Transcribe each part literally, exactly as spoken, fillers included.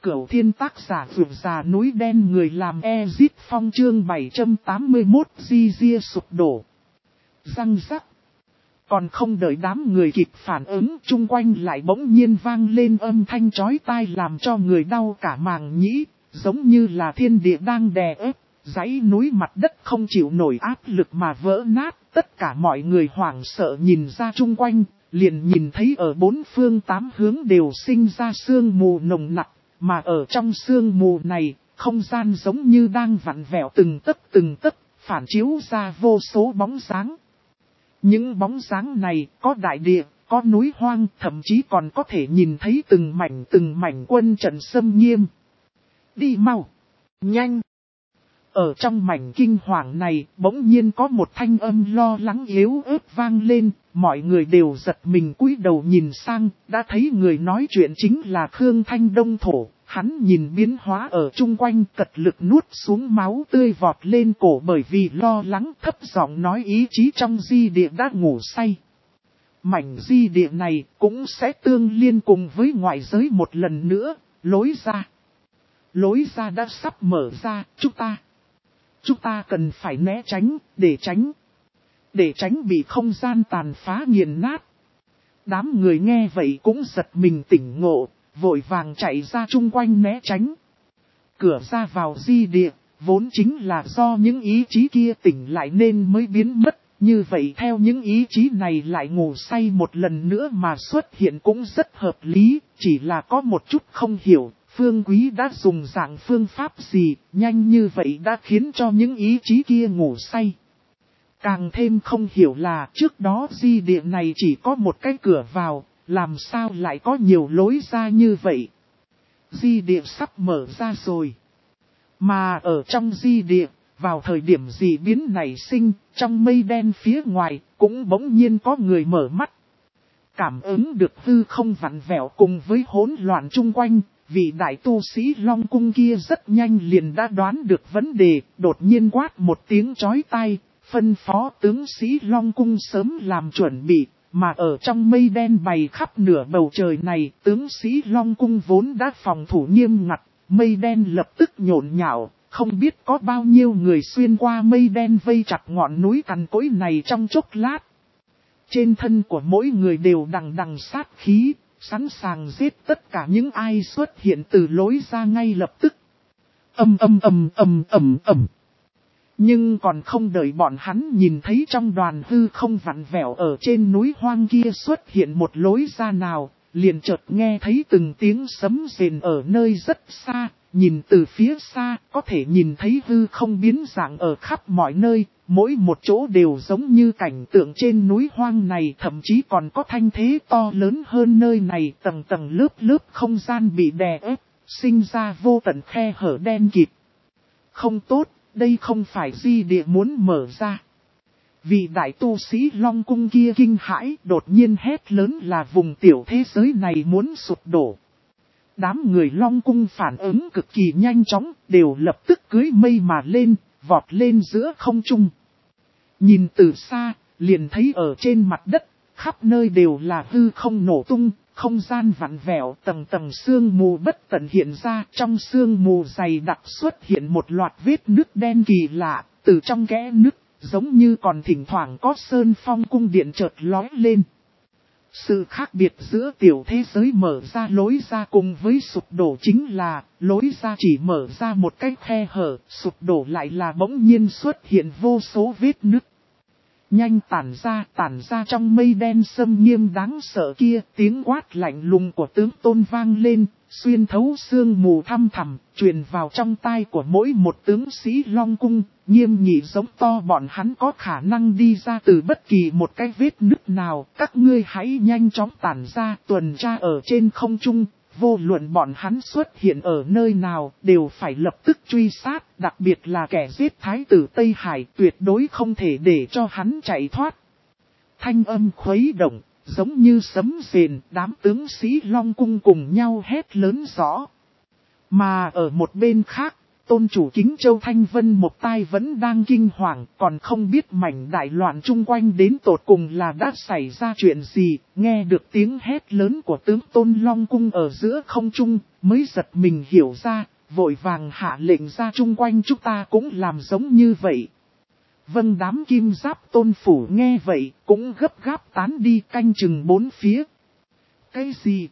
Cửu Thiên tác giả vượt già núi đen người làm Ezit Phong chương bảy trăm tám mươi mốt di ria sụp đổ. Răng rắc. Còn không đợi đám người kịp phản ứng, chung quanh lại bỗng nhiên vang lên âm thanh chói tai làm cho người đau cả màng nhĩ, giống như là thiên địa đang đè ép, dãy núi mặt đất không chịu nổi áp lực mà vỡ nát. Tất cả mọi người hoảng sợ nhìn ra chung quanh, liền nhìn thấy ở bốn phương tám hướng đều sinh ra sương mù nồng nặc, mà ở trong sương mù này, không gian giống như đang vặn vẹo từng tấc từng tấc, phản chiếu ra vô số bóng dáng. Những bóng dáng này có đại địa, có núi hoang, thậm chí còn có thể nhìn thấy từng mảnh từng mảnh quân trận xâm nghiêm. Đi mau, nhanh. Ở trong mảnh kinh hoàng này, bỗng nhiên có một thanh âm lo lắng yếu ớt vang lên, mọi người đều giật mình cúi đầu nhìn sang, đã thấy người nói chuyện chính là Khương Thanh Đông Thổ. Hắn nhìn biến hóa ở chung quanh, cật lực nuốt xuống máu tươi vọt lên cổ bởi vì lo lắng, thấp giọng nói ý chí trong di địa đã ngủ say. Mảnh di địa này cũng sẽ tương liên cùng với ngoại giới một lần nữa, lối ra. Lối ra đã sắp mở ra, chúng ta. Chúng ta cần phải né tránh, để tránh. Để tránh bị không gian tàn phá nghiền nát. Đám người nghe vậy cũng giật mình tỉnh ngộ, vội vàng chạy ra chung quanh né tránh. Cửa ra vào di địa, vốn chính là do những ý chí kia tỉnh lại nên mới biến mất. Như vậy theo những ý chí này lại ngủ say một lần nữa mà xuất hiện cũng rất hợp lý, chỉ là có một chút không hiểu. Phương Quý đã dùng dạng phương pháp gì, nhanh như vậy đã khiến cho những ý chí kia ngủ say. Càng thêm không hiểu là trước đó di địa này chỉ có một cái cửa vào, làm sao lại có nhiều lối ra như vậy. Di địa sắp mở ra rồi. Mà ở trong di địa, vào thời điểm dị biến nảy sinh, trong mây đen phía ngoài, cũng bỗng nhiên có người mở mắt. Cảm ứng được hư không vặn vẹo cùng với hỗn loạn chung quanh. Vị đại tu sĩ Long Cung kia rất nhanh liền đã đoán được vấn đề, đột nhiên quát một tiếng chói tai, phân phó tướng sĩ Long Cung sớm làm chuẩn bị, mà ở trong mây đen bày khắp nửa bầu trời này, tướng sĩ Long Cung vốn đã phòng thủ nghiêm ngặt, mây đen lập tức nhộn nhạo, không biết có bao nhiêu người xuyên qua mây đen vây chặt ngọn núi cằn cỗi này trong chốc lát. Trên thân của mỗi người đều đằng đằng sát khí. Sẵn sàng giết tất cả những ai xuất hiện từ lối ra ngay lập tức. Âm âm âm âm âm âm. Nhưng còn không đợi bọn hắn nhìn thấy trong đoàn hư không vặn vẹo ở trên núi hoang kia xuất hiện một lối ra nào, liền chợt nghe thấy từng tiếng sấm rền ở nơi rất xa, nhìn từ phía xa có thể nhìn thấy hư không biến dạng ở khắp mọi nơi. Mỗi một chỗ đều giống như cảnh tượng trên núi hoang này, thậm chí còn có thanh thế to lớn hơn nơi này, tầng tầng lớp lớp không gian bị đè ép, sinh ra vô tận khe hở đen kịt. Không tốt, đây không phải di địa muốn mở ra. Vị đại tu sĩ Long Cung kia kinh hãi, đột nhiên hét lớn là vùng tiểu thế giới này muốn sụp đổ. Đám người Long Cung phản ứng cực kỳ nhanh chóng, đều lập tức cưỡi mây mà lên. Vọt lên giữa không trung. Nhìn từ xa, liền thấy ở trên mặt đất, khắp nơi đều là hư không nổ tung, không gian vặn vẹo, tầng tầng sương mù bất tận hiện ra. Trong sương mù dày đặc xuất hiện một loạt vết nứt đen kỳ lạ, từ trong kẽ nứt, giống như còn thỉnh thoảng có sơn phong cung điện chợt lói lên. Sự khác biệt giữa tiểu thế giới mở ra lối ra cùng với sụp đổ chính là, lối ra chỉ mở ra một cái khe hở, sụp đổ lại là bỗng nhiên xuất hiện vô số vết nứt. Nhanh tản ra, tản ra trong mây đen sâm nghiêm đáng sợ kia, tiếng quát lạnh lùng của tướng Tôn vang lên, xuyên thấu sương mù thăm thẳm, truyền vào trong tai của mỗi một tướng sĩ Long Cung, nghiêm nghị giống to bọn hắn có khả năng đi ra từ bất kỳ một cái vết nứt nào, các ngươi hãy nhanh chóng tản ra tuần tra ở trên không trung, vô luận bọn hắn xuất hiện ở nơi nào đều phải lập tức truy sát, đặc biệt là kẻ giết thái tử Tây Hải tuyệt đối không thể để cho hắn chạy thoát. Thanh âm khuấy động. Giống như sấm rền, đám tướng sĩ Long Cung cùng nhau hét lớn rõ. Mà ở một bên khác, tôn chủ Kính Châu Thanh Vân một tai vẫn đang kinh hoàng, còn không biết mảnh đại loạn chung quanh đến tột cùng là đã xảy ra chuyện gì, nghe được tiếng hét lớn của tướng Tôn Long Cung ở giữa không trung, mới giật mình hiểu ra, vội vàng hạ lệnh ra chung quanh chúng ta cũng làm giống như vậy. Vâng, đám kim giáp tôn phủ nghe vậy, cũng gấp gáp tán đi canh chừng bốn phía. Cái gì?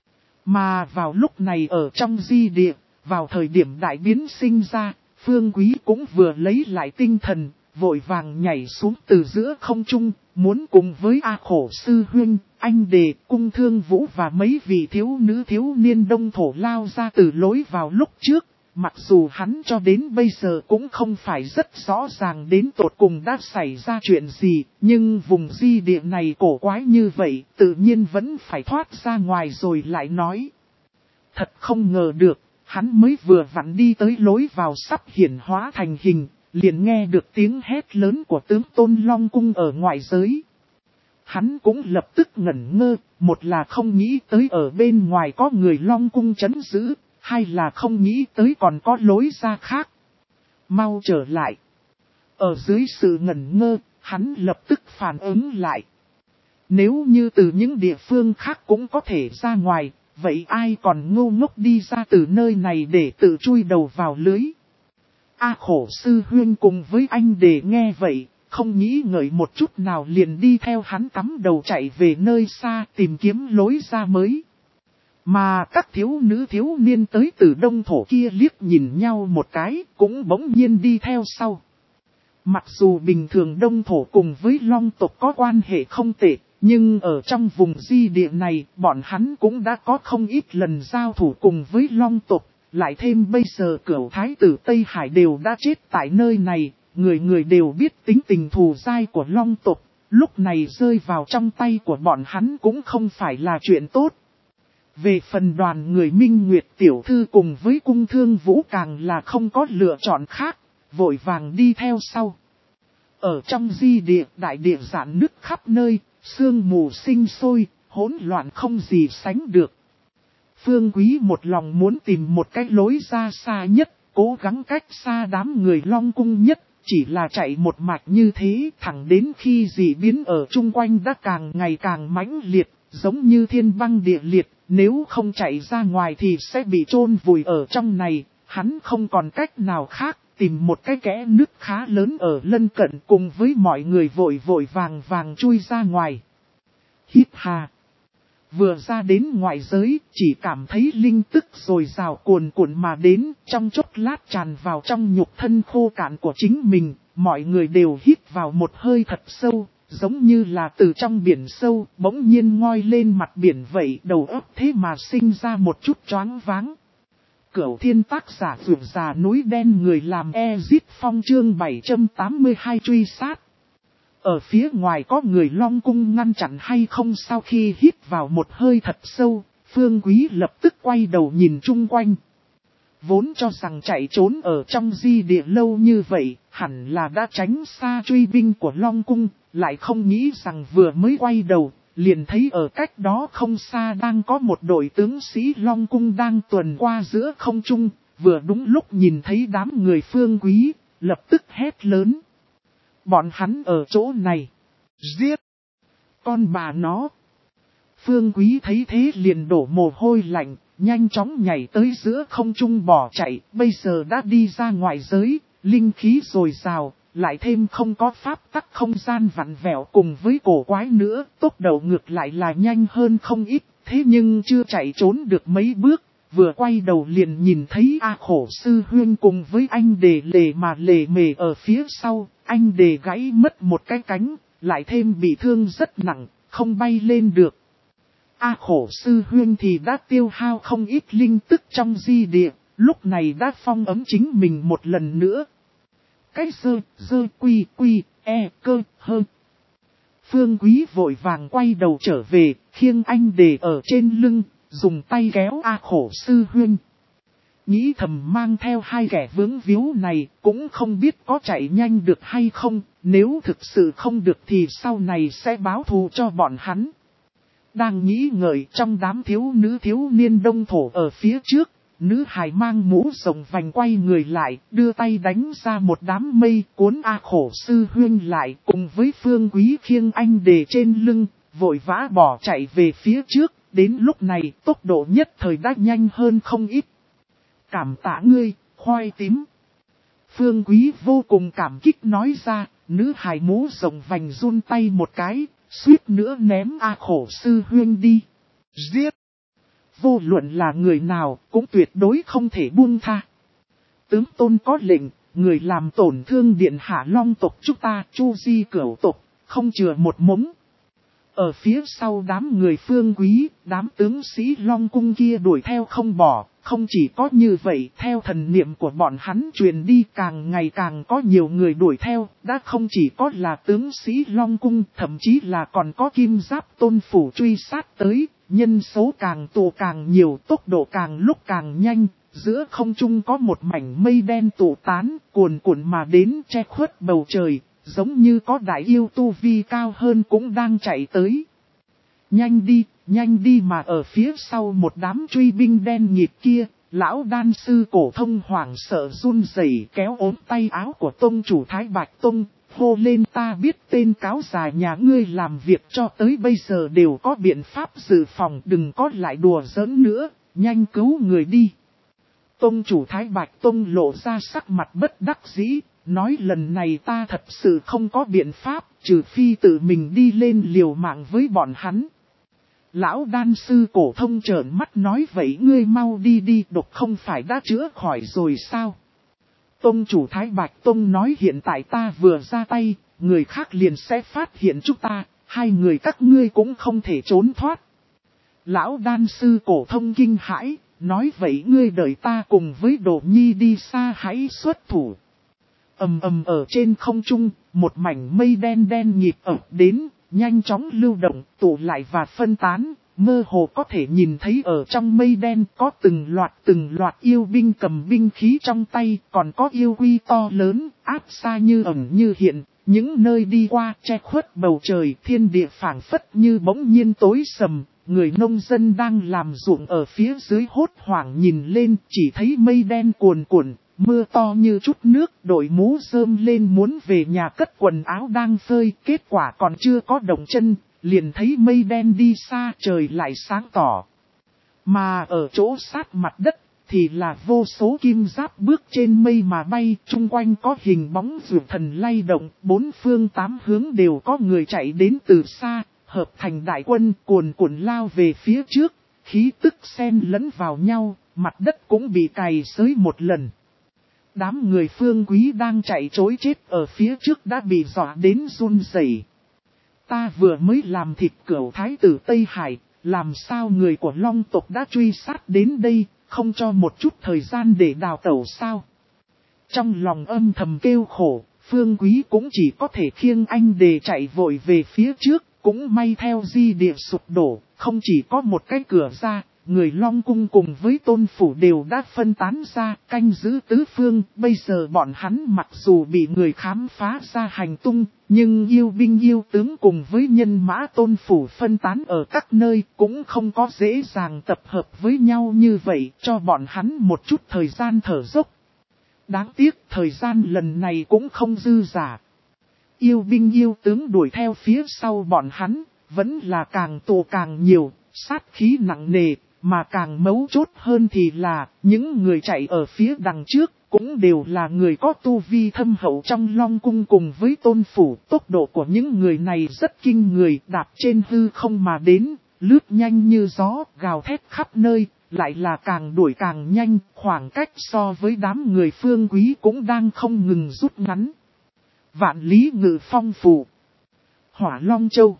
Mà vào lúc này ở trong di địa, vào thời điểm đại biến sinh ra, Phương Quý cũng vừa lấy lại tinh thần, vội vàng nhảy xuống từ giữa không trung, muốn cùng với A Khổ Sư Huynh, Anh Đề, Cung Thương Vũ và mấy vị thiếu nữ thiếu niên đông thổ lao ra từ lối vào lúc trước. Mặc dù hắn cho đến bây giờ cũng không phải rất rõ ràng đến tột cùng đã xảy ra chuyện gì, nhưng vùng di địa này cổ quái như vậy, tự nhiên vẫn phải thoát ra ngoài rồi lại nói. Thật không ngờ được, hắn mới vừa vặn đi tới lối vào sắp hiển hóa thành hình, liền nghe được tiếng hét lớn của tướng Tôn Long Cung ở ngoại giới. Hắn cũng lập tức ngẩn ngơ, một là không nghĩ tới ở bên ngoài có người Long Cung trấn giữ. Hay là không nghĩ tới còn có lối ra khác. Mau trở lại. Ở dưới sự ngẩn ngơ, hắn lập tức phản ứng lại. Nếu như từ những địa phương khác cũng có thể ra ngoài, vậy ai còn ngu ngốc đi ra từ nơi này để tự chui đầu vào lưới. A Khổ Sư Huynh cùng với Anh Đề nghe vậy, không nghĩ ngợi một chút nào liền đi theo hắn cắm đầu chạy về nơi xa tìm kiếm lối ra mới. Mà các thiếu nữ thiếu niên tới từ đông thổ kia liếc nhìn nhau một cái, cũng bỗng nhiên đi theo sau. Mặc dù bình thường đông thổ cùng với long tộc có quan hệ không tệ, nhưng ở trong vùng di địa này, bọn hắn cũng đã có không ít lần giao thủ cùng với long tộc. Lại thêm bây giờ cửu thái tử Tây Hải đều đã chết tại nơi này, người người đều biết tính tình thù dai của long tộc, lúc này rơi vào trong tay của bọn hắn cũng không phải là chuyện tốt. Về phần đoàn người Minh Nguyệt tiểu thư cùng với Cung Thương Vũ càng là không có lựa chọn khác, vội vàng đi theo sau. Ở trong di địa, đại địa rạn nứt khắp nơi, sương mù sinh sôi, hỗn loạn không gì sánh được. Phương Quý một lòng muốn tìm một cái lối ra xa nhất, cố gắng cách xa đám người Long Cung nhất, chỉ là chạy một mạch như thế thẳng đến khi dị biến ở chung quanh đã càng ngày càng mãnh liệt, giống như thiên băng địa liệt. Nếu không chạy ra ngoài thì sẽ bị chôn vùi ở trong này, hắn không còn cách nào khác, tìm một cái kẽ nứt khá lớn ở lân cận cùng với mọi người vội vội vàng vàng chui ra ngoài. Hít hà. Vừa ra đến ngoại giới, chỉ cảm thấy linh tức rồi rào cuồn cuộn mà đến, trong chốc lát tràn vào trong nhục thân khô cạn của chính mình, mọi người đều hít vào một hơi thật sâu. Giống như là từ trong biển sâu, bỗng nhiên ngoi lên mặt biển vậy, đầu óc thế mà sinh ra một chút choáng váng. Cửu Thiên tác giả vượt già núi đen người làm Ezit Phong chương bảy trăm tám mươi hai truy sát. Ở phía ngoài có người Long Cung ngăn chặn hay không? Sau khi hít vào một hơi thật sâu, Phương Quý lập tức quay đầu nhìn chung quanh. Vốn cho rằng chạy trốn ở trong di địa lâu như vậy, hẳn là đã tránh xa truy binh của Long Cung, lại không nghĩ rằng vừa mới quay đầu, liền thấy ở cách đó không xa đang có một đội tướng sĩ Long Cung đang tuần qua giữa không trung, vừa đúng lúc nhìn thấy đám người Phương Quý, lập tức hét lớn. Bọn hắn ở chỗ này, giết, con bà nó. Phương Quý thấy thế liền đổ mồ hôi lạnh, nhanh chóng nhảy tới giữa không trung bỏ chạy, bây giờ đã đi ra ngoài giới, linh khí dồi dào, lại thêm không có pháp tắc không gian vặn vẹo cùng với cổ quái nữa, tốc độ ngược lại là nhanh hơn không ít, thế nhưng chưa chạy trốn được mấy bước, vừa quay đầu liền nhìn thấy A Khổ Sư Huynh cùng với Anh Đề lề mà lề mề ở phía sau, Anh Đề gãy mất một cái cánh, lại thêm bị thương rất nặng, không bay lên được. A Khổ Sư Huynh thì đã tiêu hao không ít linh tức trong di địa, lúc này đã phong ấm chính mình một lần nữa. Cái dơ, dơ quy quy, e cơ, hơ. Phương Quý vội vàng quay đầu trở về, khiêng Anh Đề ở trên lưng, dùng tay kéo A Khổ Sư Huynh. Nghĩ thầm mang theo hai kẻ vướng víu này, cũng không biết có chạy nhanh được hay không, nếu thực sự không được thì sau này sẽ báo thù cho bọn hắn. Đang nghĩ ngợi trong đám thiếu nữ thiếu niên đông thổ ở phía trước, nữ hài mang mũ rồng vành quay người lại, đưa tay đánh ra một đám mây cuốn A Khổ sư huynh lại cùng với Phương Quý khiêng anh đề trên lưng, vội vã bỏ chạy về phía trước, đến lúc này tốc độ nhất thời đã nhanh hơn không ít. Cảm tạ ngươi, khoai tím. Phương Quý vô cùng cảm kích nói ra, nữ hài mũ rồng vành run tay một cái, suýt nữa ném A Khổ sư huynh đi. Giết! Vô luận là người nào cũng tuyệt đối không thể buông tha. Tướng tôn có lệnh, người làm tổn thương điện hạ Long tộc chúng ta Chu Di Cửu tộc, không chừa một mống. Ở phía sau đám người Phương Quý, đám tướng sĩ Long cung kia đuổi theo không bỏ, không chỉ có như vậy, theo thần niệm của bọn hắn truyền đi càng ngày càng có nhiều người đuổi theo, đã không chỉ có là tướng sĩ Long cung, thậm chí là còn có kim giáp tôn phủ truy sát tới, nhân số càng tụ càng nhiều, tốc độ càng lúc càng nhanh, giữa không trung có một mảnh mây đen tụ tán, cuồn cuộn mà đến che khuất bầu trời. Giống như có đại yêu tu vi cao hơn cũng đang chạy tới. Nhanh đi, nhanh đi mà ở phía sau một đám truy binh đen nhịp kia, lão đan sư cổ thông hoảng sợ run rẩy kéo ốm tay áo của tông chủ Thái Bạch Tông, hô lên ta biết tên cáo già nhà ngươi làm việc cho tới bây giờ đều có biện pháp dự phòng, đừng có lại đùa giỡn nữa, nhanh cứu người đi. Tông chủ Thái Bạch Tông lộ ra sắc mặt bất đắc dĩ. Nói lần này ta thật sự không có biện pháp, trừ phi tự mình đi lên liều mạng với bọn hắn. Lão đan sư cổ thông trợn mắt nói vậy ngươi mau đi đi, độc không phải đã chữa khỏi rồi sao? Tông chủ Thái Bạch Tông nói hiện tại ta vừa ra tay, người khác liền sẽ phát hiện chúng ta, hai người các ngươi cũng không thể trốn thoát. Lão đan sư cổ thông kinh hãi, nói vậy ngươi đợi ta cùng với Đồ Nhi đi xa hãy xuất thủ. Ầm ầm ở trên không trung, một mảnh mây đen đen nhịp ập đến, nhanh chóng lưu động, tụ lại và phân tán, mơ hồ có thể nhìn thấy ở trong mây đen có từng loạt từng loạt yêu binh cầm binh khí trong tay, còn có yêu quy to lớn, áp xa như ẩn như hiện, những nơi đi qua che khuất bầu trời, thiên địa phảng phất như bỗng nhiên tối sầm. Người nông dân đang làm ruộng ở phía dưới hốt hoảng nhìn lên, chỉ thấy mây đen cuồn cuộn. Mưa to như chút nước, đội mũ rơm lên muốn về nhà cất quần áo đang phơi, kết quả còn chưa có động chân, liền thấy mây đen đi xa, trời lại sáng tỏ. Mà ở chỗ sát mặt đất, thì là vô số kim giáp bước trên mây mà bay, chung quanh có hình bóng vượt thần lay động, bốn phương tám hướng đều có người chạy đến từ xa, hợp thành đại quân cuồn cuộn lao về phía trước, khí tức xen lẫn vào nhau, mặt đất cũng bị cày xới một lần. Đám người Phương Quý đang chạy trối chết ở phía trước đã bị dọa đến run rẩy. Ta vừa mới làm thịt cửu thái tử Tây Hải, làm sao người của Long tộc đã truy sát đến đây, không cho một chút thời gian để đào tẩu sao? Trong lòng âm thầm kêu khổ, Phương Quý cũng chỉ có thể khiêng anh đề chạy vội về phía trước, cũng may theo di địa sụp đổ, không chỉ có một cái cửa ra. Người Long cung cùng với tôn phủ đều đã phân tán ra, canh giữ tứ phương, bây giờ bọn hắn mặc dù bị người khám phá ra hành tung, nhưng yêu binh yêu tướng cùng với nhân mã tôn phủ phân tán ở các nơi cũng không có dễ dàng tập hợp với nhau như vậy, cho bọn hắn một chút thời gian thở dốc. Đáng tiếc thời gian lần này cũng không dư giả. Yêu binh yêu tướng đuổi theo phía sau bọn hắn, vẫn là càng tụ càng nhiều, sát khí nặng nề. Mà càng mấu chốt hơn thì là, những người chạy ở phía đằng trước, cũng đều là người có tu vi thâm hậu trong Long cung cùng với tôn phủ. Tốc độ của những người này rất kinh người, đạp trên hư không mà đến, lướt nhanh như gió, gào thét khắp nơi, lại là càng đuổi càng nhanh, khoảng cách so với đám người Phương Quý cũng đang không ngừng rút ngắn. Vạn Lý Ngự Phong Phủ, Hỏa Long Châu,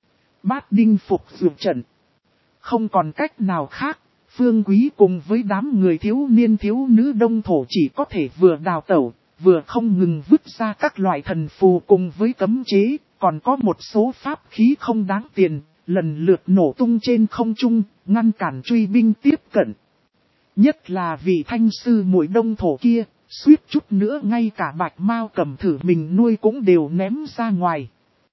Bát Đinh Phục Dược Trận. Không còn cách nào khác, Phương Quý cùng với đám người thiếu niên thiếu nữ đông thổ chỉ có thể vừa đào tẩu, vừa không ngừng vứt ra các loại thần phù cùng với cấm chế, còn có một số pháp khí không đáng tiền, lần lượt nổ tung trên không trung, ngăn cản truy binh tiếp cận. Nhất là vị thanh sư muội đông thổ kia, suýt chút nữa ngay cả Bạch Mao Cầm thử mình nuôi cũng đều ném ra ngoài.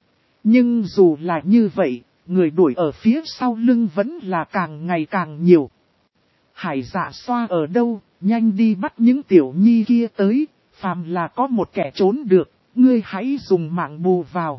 Nhưng dù là như vậy, người đuổi ở phía sau lưng vẫn là càng ngày càng nhiều. Hải Dạ Xoa ở đâu, nhanh đi bắt những tiểu nhi kia tới, phàm là có một kẻ trốn được, ngươi hãy dùng mạng bù vào.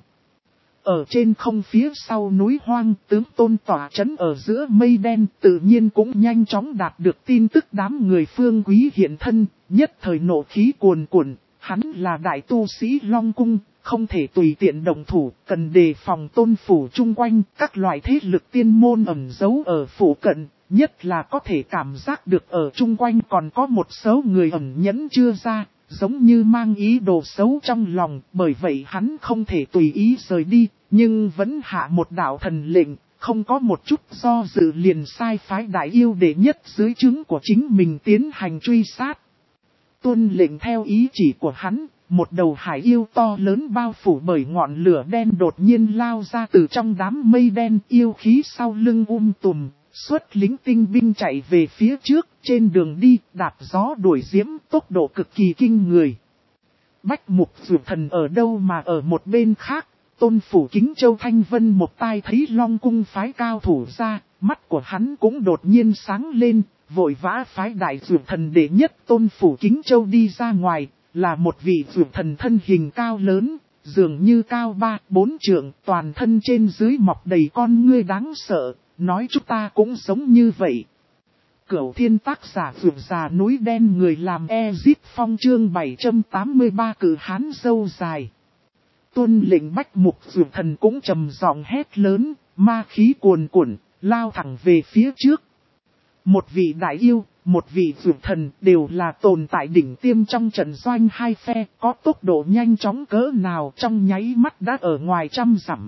Ở trên không phía sau núi hoang, tướng Tôn tỏa trấn ở giữa mây đen, tự nhiên cũng nhanh chóng đạt được tin tức đám người Phương Quý hiện thân, nhất thời nộ khí cuồn cuộn, hắn là đại tu sĩ Long Cung, không thể tùy tiện động thủ, cần đề phòng Tôn phủ chung quanh, các loại thế lực tiên môn ẩn giấu ở phủ cận, nhất là có thể cảm giác được ở chung quanh còn có một số người ẩn nhẫn chưa ra. Giống như mang ý đồ xấu trong lòng, bởi vậy hắn không thể tùy ý rời đi, nhưng vẫn hạ một đạo thần lệnh, không có một chút do dự liền sai phái đại yêu đệ nhất dưới trướng của chính mình tiến hành truy sát. Tuân lệnh theo ý chỉ của hắn, một đầu hải yêu to lớn bao phủ bởi ngọn lửa đen đột nhiên lao ra từ trong đám mây đen, yêu khí sau lưng um tùm. Xuất lính tinh binh chạy về phía trước, trên đường đi, đạp gió đuổi diễm, tốc độ cực kỳ kinh người. Bách Mục Dược Thần ở đâu mà ở một bên khác, Tôn phủ Kính Châu Thanh Vân một tai thấy Long Cung phái cao thủ ra, mắt của hắn cũng đột nhiên sáng lên, vội vã phái đại Dược Thần đệ nhất Tôn phủ Kính Châu đi ra ngoài, là một vị Dược Thần thân hình cao lớn, dường như cao ba, bốn trượng, toàn thân trên dưới mọc đầy con ngươi đáng sợ. Nói chúng ta cũng giống như vậy. Cửu Thiên tác giả vượt già núi đen người làm Ezip Phong chương bảy trăm tám mươi ba cử hán dâu dài. Tuân lệnh Bách Mục Dược Thần cũng trầm giọng hét lớn, ma khí cuồn cuộn, lao thẳng về phía trước. Một vị đại yêu, một vị Dược Thần đều là tồn tại đỉnh tiêm trong trận doanh hai phe, có tốc độ nhanh chóng cỡ nào trong nháy mắt đã ở ngoài trăm dặm.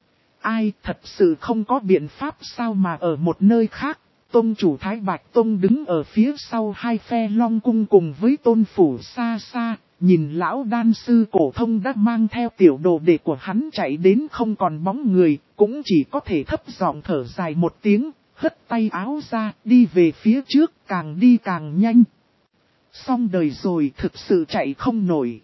Ai thật sự không có biện pháp sao mà ở một nơi khác, Tông chủ Thái Bạch Tông đứng ở phía sau hai phe Long Cung cùng với Tôn phủ xa xa, nhìn lão đan sư cổ thông đã mang theo tiểu đồ đệ của hắn chạy đến không còn bóng người, cũng chỉ có thể thấp giọng thở dài một tiếng, hất tay áo ra, đi về phía trước, càng đi càng nhanh. Xong đời rồi, thực sự chạy không nổi.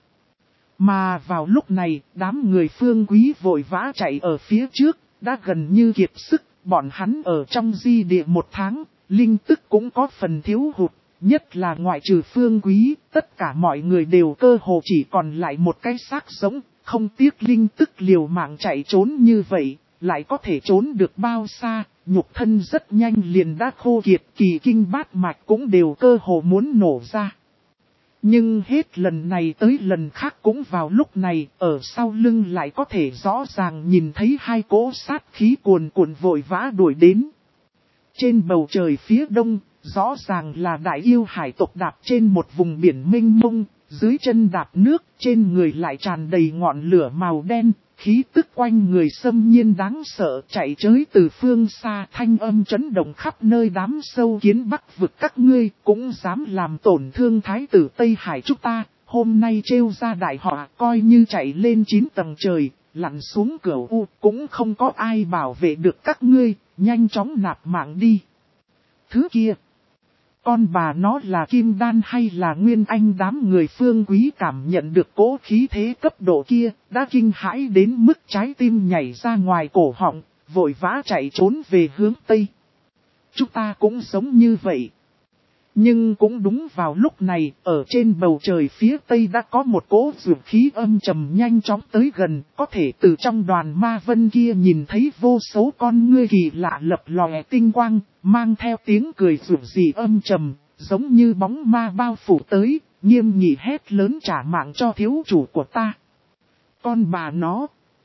Mà vào lúc này, đám người Phương Quý vội vã chạy ở phía trước, đã gần như kiệt sức, bọn hắn ở trong di địa một tháng, linh tức cũng có phần thiếu hụt, nhất là ngoại trừ Phương Quý, tất cả mọi người đều cơ hồ chỉ còn lại một cái xác sống, không tiếc linh tức liều mạng chạy trốn như vậy, lại có thể trốn được bao xa, nhục thân rất nhanh liền đã khô kiệt, kỳ kinh bát mạch cũng đều cơ hồ muốn nổ ra. Nhưng hết lần này tới lần khác cũng vào lúc này, ở sau lưng lại có thể rõ ràng nhìn thấy hai cỗ sát khí cuồn cuộn vội vã đuổi đến. Trên bầu trời phía đông, rõ ràng là đại yêu hải tộc đạp trên một vùng biển mênh mông, dưới chân đạp nước, trên người lại tràn đầy ngọn lửa màu đen, khí tức quanh người xâm nhiên đáng sợ chạy tới từ phương xa, thanh âm chấn động khắp nơi đám sâu kiến bắc vực các ngươi, cũng dám làm tổn thương thái tử Tây Hải chúng ta, hôm nay trêu ra đại họa coi như chạy lên chín tầng trời, lặn xuống cửa u, cũng không có ai bảo vệ được các ngươi, nhanh chóng nạp mạng đi. Thứ kia, con bà nó là Kim Đan hay là Nguyên Anh, đám người Phương Quý cảm nhận được cỗ khí thế cấp độ kia, đã kinh hãi đến mức trái tim nhảy ra ngoài cổ họng, vội vã chạy trốn về hướng Tây. Chúng ta cũng giống như vậy. Nhưng cũng đúng vào lúc này, ở trên bầu trời phía Tây đã có một cỗ dược khí âm trầm nhanh chóng tới gần, có thể từ trong đoàn ma vân kia nhìn thấy vô số con ngươi kỳ lạ lập lòe tinh quang, mang theo tiếng cười dược dị âm trầm, giống như bóng ma bao phủ tới, nghiêm nghị hét lớn trả mạng cho thiếu chủ của ta. Con bà nó!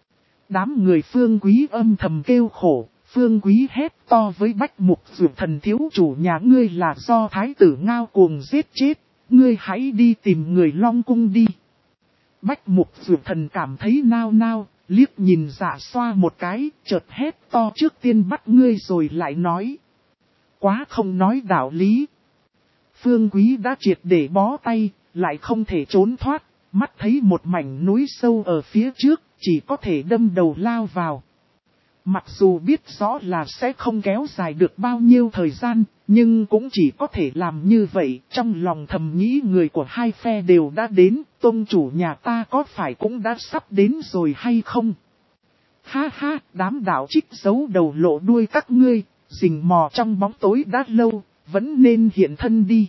Đám người Phương Quý âm thầm kêu khổ. Phương Quý hét to với Bách Mục Dược Thần, thiếu chủ nhà ngươi là do thái tử ngao cuồng giết chết, ngươi hãy đi tìm người Long Cung đi. Bách Mục Dược Thần cảm thấy nao nao, liếc nhìn Dạ Xoa một cái, chợt hét to trước tiên bắt ngươi rồi lại nói. Quá không nói đạo lý. Phương Quý đã triệt để bó tay, lại không thể trốn thoát, mắt thấy một mảnh núi sâu ở phía trước, chỉ có thể đâm đầu lao vào. Mặc dù biết rõ là sẽ không kéo dài được bao nhiêu thời gian, nhưng cũng chỉ có thể làm như vậy. Trong lòng thầm nghĩ người của hai phe đều đã đến, tôn chủ nhà ta có phải cũng đã sắp đến rồi hay không? Ha ha, đám đạo trích giấu đầu lộ đuôi các ngươi, rình mò trong bóng tối đã lâu, vẫn nên hiện thân đi.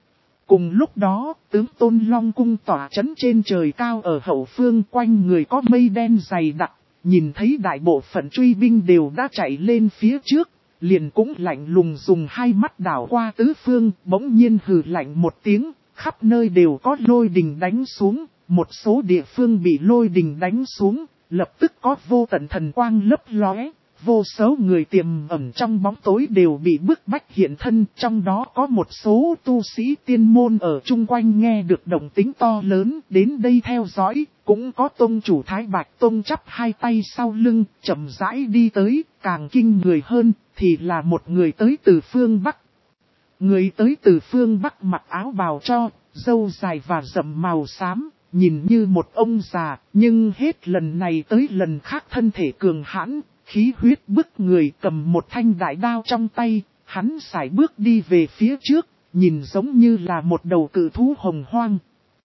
Cùng lúc đó, tướng Tôn Long cung tỏa chấn trên trời cao ở hậu phương, quanh người có mây đen dày đặc, nhìn thấy đại bộ phận truy binh đều đã chạy lên phía trước, liền cũng lạnh lùng dùng hai mắt đảo qua tứ phương, bỗng nhiên hừ lạnh một tiếng, khắp nơi đều có lôi đình đánh xuống, một số địa phương bị lôi đình đánh xuống, lập tức có vô tận thần quang lấp lóe. Vô số người tiềm ẩn trong bóng tối đều bị bức bách hiện thân, trong đó có một số tu sĩ tiên môn ở chung quanh nghe được động tĩnh to lớn đến đây theo dõi, cũng có tông chủ Thái Bạch Tông chắp hai tay sau lưng, chậm rãi đi tới, càng kinh người hơn thì là một người tới từ phương Bắc. Người tới từ phương Bắc mặc áo bào cho, râu dài và rậm màu xám, nhìn như một ông già, nhưng hết lần này tới lần khác thân thể cường hãn. Khí huyết bức người, cầm một thanh đại đao trong tay, hắn sải bước đi về phía trước, nhìn giống như là một đầu cự thú hồng hoang.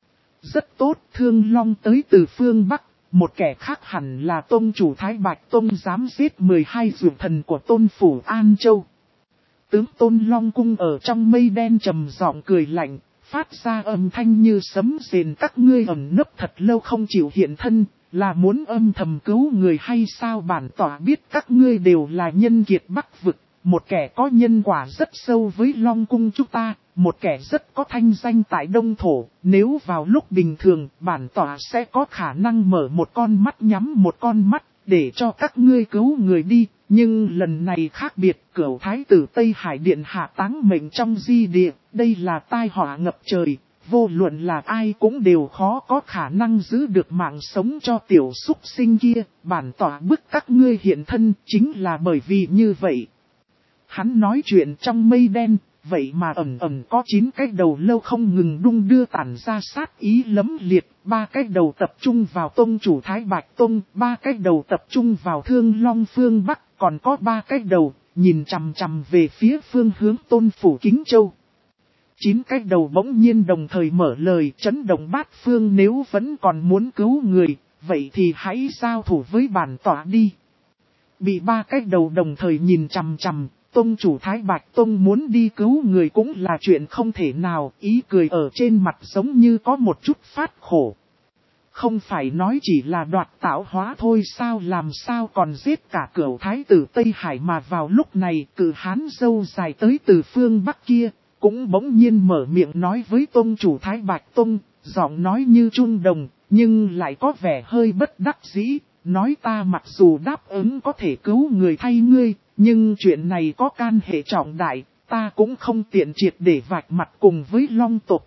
Rất tốt, Thương Long tới từ phương Bắc, một kẻ khác hẳn là Tông chủ Thái Bạch Tông dám giết mười hai dược thần của Tôn Phủ An Châu. Tướng Tôn Long cung ở trong mây đen trầm giọng cười lạnh, phát ra âm thanh như sấm rền, các ngươi ẩn nấp thật lâu không chịu hiện thân. Là muốn âm thầm cứu người hay sao? Bản tỏa biết các ngươi đều là nhân kiệt Bắc vực, một kẻ có nhân quả rất sâu với Long cung chúng ta, một kẻ rất có thanh danh tại Đông Thổ. Nếu vào lúc bình thường, bản tỏa sẽ có khả năng mở một con mắt nhắm một con mắt, để cho các ngươi cứu người đi. Nhưng lần này khác biệt, Cửu Thái tử Tây Hải Điện hạ táng mệnh trong di địa, đây là tai họa ngập trời. Vô luận là ai cũng đều khó có khả năng giữ được mạng sống cho tiểu súc sinh kia, bản tỏa bức các ngươi hiện thân chính là bởi vì như vậy. Hắn nói chuyện trong mây đen, vậy mà ẩn ẩn có chín cái đầu lâu không ngừng đung đưa tản ra sát ý lấm liệt, ba cái đầu tập trung vào Tông chủ Thái Bạch Tông, ba cái đầu tập trung vào Thương Long phương Bắc, còn có ba cái đầu, nhìn chằm chằm về phía phương hướng Tôn Phủ Kính Châu. Chín cái đầu bỗng nhiên đồng thời mở lời, chấn động bát phương, nếu vẫn còn muốn cứu người, vậy thì hãy giao thủ với bản tỏa đi. Bị ba cái đầu đồng thời nhìn chằm chằm, Tông chủ Thái Bạch Tông muốn đi cứu người cũng là chuyện không thể nào, ý cười ở trên mặt giống như có một chút phát khổ. Không phải nói chỉ là đoạt tạo hóa thôi sao, làm sao còn giết cả Cửu Thái tử Tây Hải. Mà vào lúc này Cự Hán râu dài tới từ phương Bắc kia cũng bỗng nhiên mở miệng nói với Tông chủ Thái Bạch Tông, giọng nói như chuông đồng, nhưng lại có vẻ hơi bất đắc dĩ, nói ta mặc dù đáp ứng có thể cứu người thay ngươi, nhưng chuyện này có can hệ trọng đại, ta cũng không tiện triệt để vạch mặt cùng với Long tộc.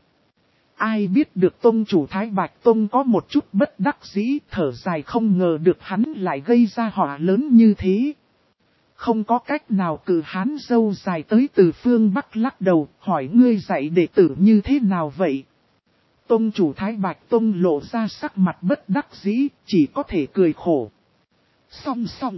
Ai biết được Tông chủ Thái Bạch Tông có một chút bất đắc dĩ, thở dài không ngờ được hắn lại gây ra họa lớn như thế. Không có cách nào, Cự Hán râu dài tới từ phương Bắc lắc đầu, hỏi ngươi dạy đệ tử như thế nào vậy? Tông chủ Thái Bạch Tông lộ ra sắc mặt bất đắc dĩ, chỉ có thể cười khổ. Song song.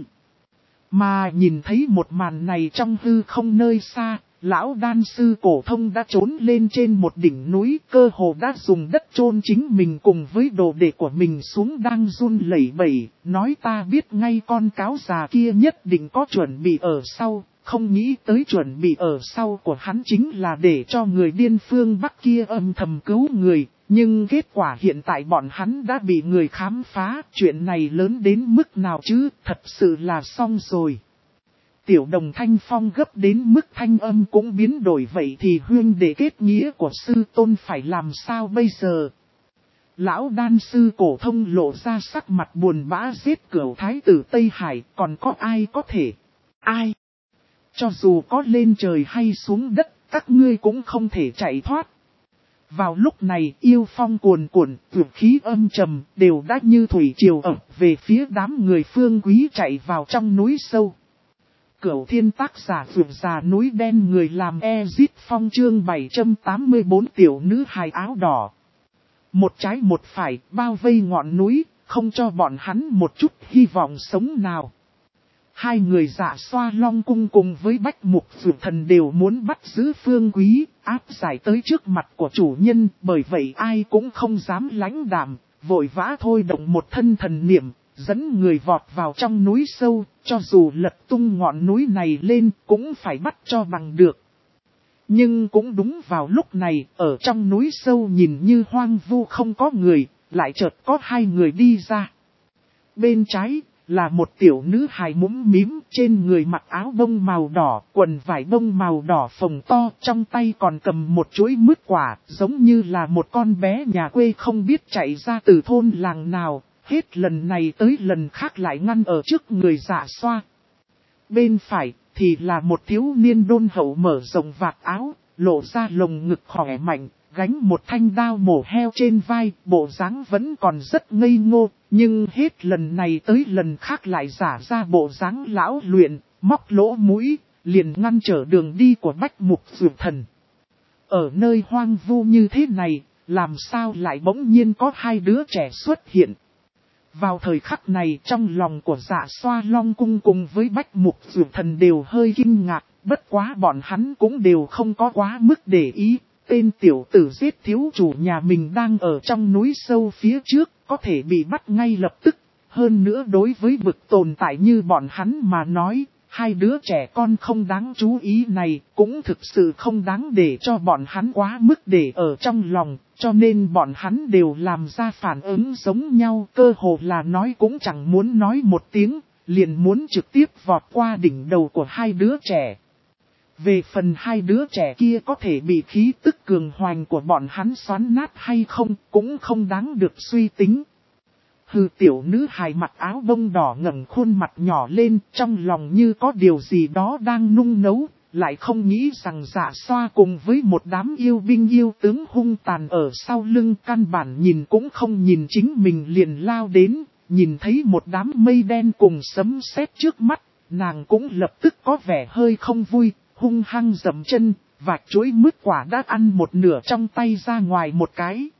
Mà nhìn thấy một màn này trong hư không nơi xa, lão đan sư Cổ Thông đã trốn lên trên một đỉnh núi, cơ hồ đã dùng đất chôn chính mình cùng với đồ đệ của mình xuống, đang run lẩy bẩy, nói ta biết ngay con cáo già kia nhất định có chuẩn bị ở sau, không nghĩ tới chuẩn bị ở sau của hắn chính là để cho người điên phương Bắc kia âm thầm cứu người, nhưng kết quả hiện tại bọn hắn đã bị người khám phá, chuyện này lớn đến mức nào chứ, thật sự là xong rồi. Tiểu Đồng Thanh Phong gấp đến mức thanh âm cũng biến đổi, vậy thì huyên đệ kết nghĩa của sư tôn phải làm sao bây giờ? Lão đan sư Cổ Thông lộ ra sắc mặt buồn bã, giết Cửu Thái tử Tây Hải, còn có ai có thể? Ai? Cho dù có lên trời hay xuống đất, các ngươi cũng không thể chạy thoát. Vào lúc này yêu phong cuồn cuộn, vượt khí âm trầm, đều đã như thủy triều ập về phía đám người Phương Quý chạy vào trong núi sâu. Cửu Thiên tác giả vượt già núi đen, người làm Ezit Phong chương bảy trăm tám mươi tư tiểu nữ hài áo đỏ. Một trái một phải, bao vây ngọn núi, không cho bọn hắn một chút hy vọng sống nào. Hai người Dạ Xoa Long cung cùng với Bách Mục Dược Thần đều muốn bắt giữ Phương Quý, áp giải tới trước mặt của chủ nhân, bởi vậy ai cũng không dám lãnh đạm, vội vã thôi động một thân thần niệm, dẫn người vọt vào trong núi sâu, cho dù lật tung ngọn núi này lên cũng phải bắt cho bằng được. Nhưng cũng đúng vào lúc này, ở trong núi sâu nhìn như hoang vu không có người, lại chợt có hai người đi ra. Bên trái là một tiểu nữ hài mũm mím, trên người mặc áo bông màu đỏ, quần vải bông màu đỏ phồng to, trong tay còn cầm một chuỗi mứt quả, giống như là một con bé nhà quê không biết chạy ra từ thôn làng nào, hết lần này tới lần khác lại ngăn ở trước người Dạ Xoa. Bên phải thì là một thiếu niên đôn hậu mở rộng vạt áo, lộ ra lồng ngực khỏe mạnh, gánh một thanh đao mổ heo trên vai, bộ dáng vẫn còn rất ngây ngô, nhưng hết lần này tới lần khác lại giả ra bộ dáng lão luyện, móc lỗ mũi, liền ngăn trở đường đi của Bách Mục Dược Thần. Ở nơi hoang vu như thế này, làm sao lại bỗng nhiên có hai đứa trẻ xuất hiện? Vào thời khắc này trong lòng của Dạ Xoa Long Cung cùng với Bách Mục Dược Thần đều hơi kinh ngạc, bất quá bọn hắn cũng đều không có quá mức để ý. Tên tiểu tử giết thiếu chủ nhà mình đang ở trong núi sâu phía trước, có thể bị bắt ngay lập tức. Hơn nữa đối với bực tồn tại như bọn hắn mà nói, hai đứa trẻ con không đáng chú ý này cũng thực sự không đáng để cho bọn hắn quá mức để ở trong lòng, cho nên bọn hắn đều làm ra phản ứng giống nhau, cơ hồ là nói cũng chẳng muốn nói một tiếng, liền muốn trực tiếp vọt qua đỉnh đầu của hai đứa trẻ. Về phần hai đứa trẻ kia có thể bị khí tức cường hoành của bọn hắn xoắn nát hay không, cũng không đáng được suy tính. Hừ, tiểu nữ hài mặc áo bông đỏ ngẩng khuôn mặt nhỏ lên, trong lòng như có điều gì đó đang nung nấu, lại không nghĩ rằng Dạ Xoa cùng với một đám yêu binh yêu tướng hung tàn ở sau lưng, căn bản nhìn cũng không nhìn chính mình liền lao đến, nhìn thấy một đám mây đen cùng sấm sét trước mắt, nàng cũng lập tức có vẻ hơi không vui, hung hăng dậm chân, vạch chuỗi mứt quả đã ăn một nửa trong tay ra ngoài một cái.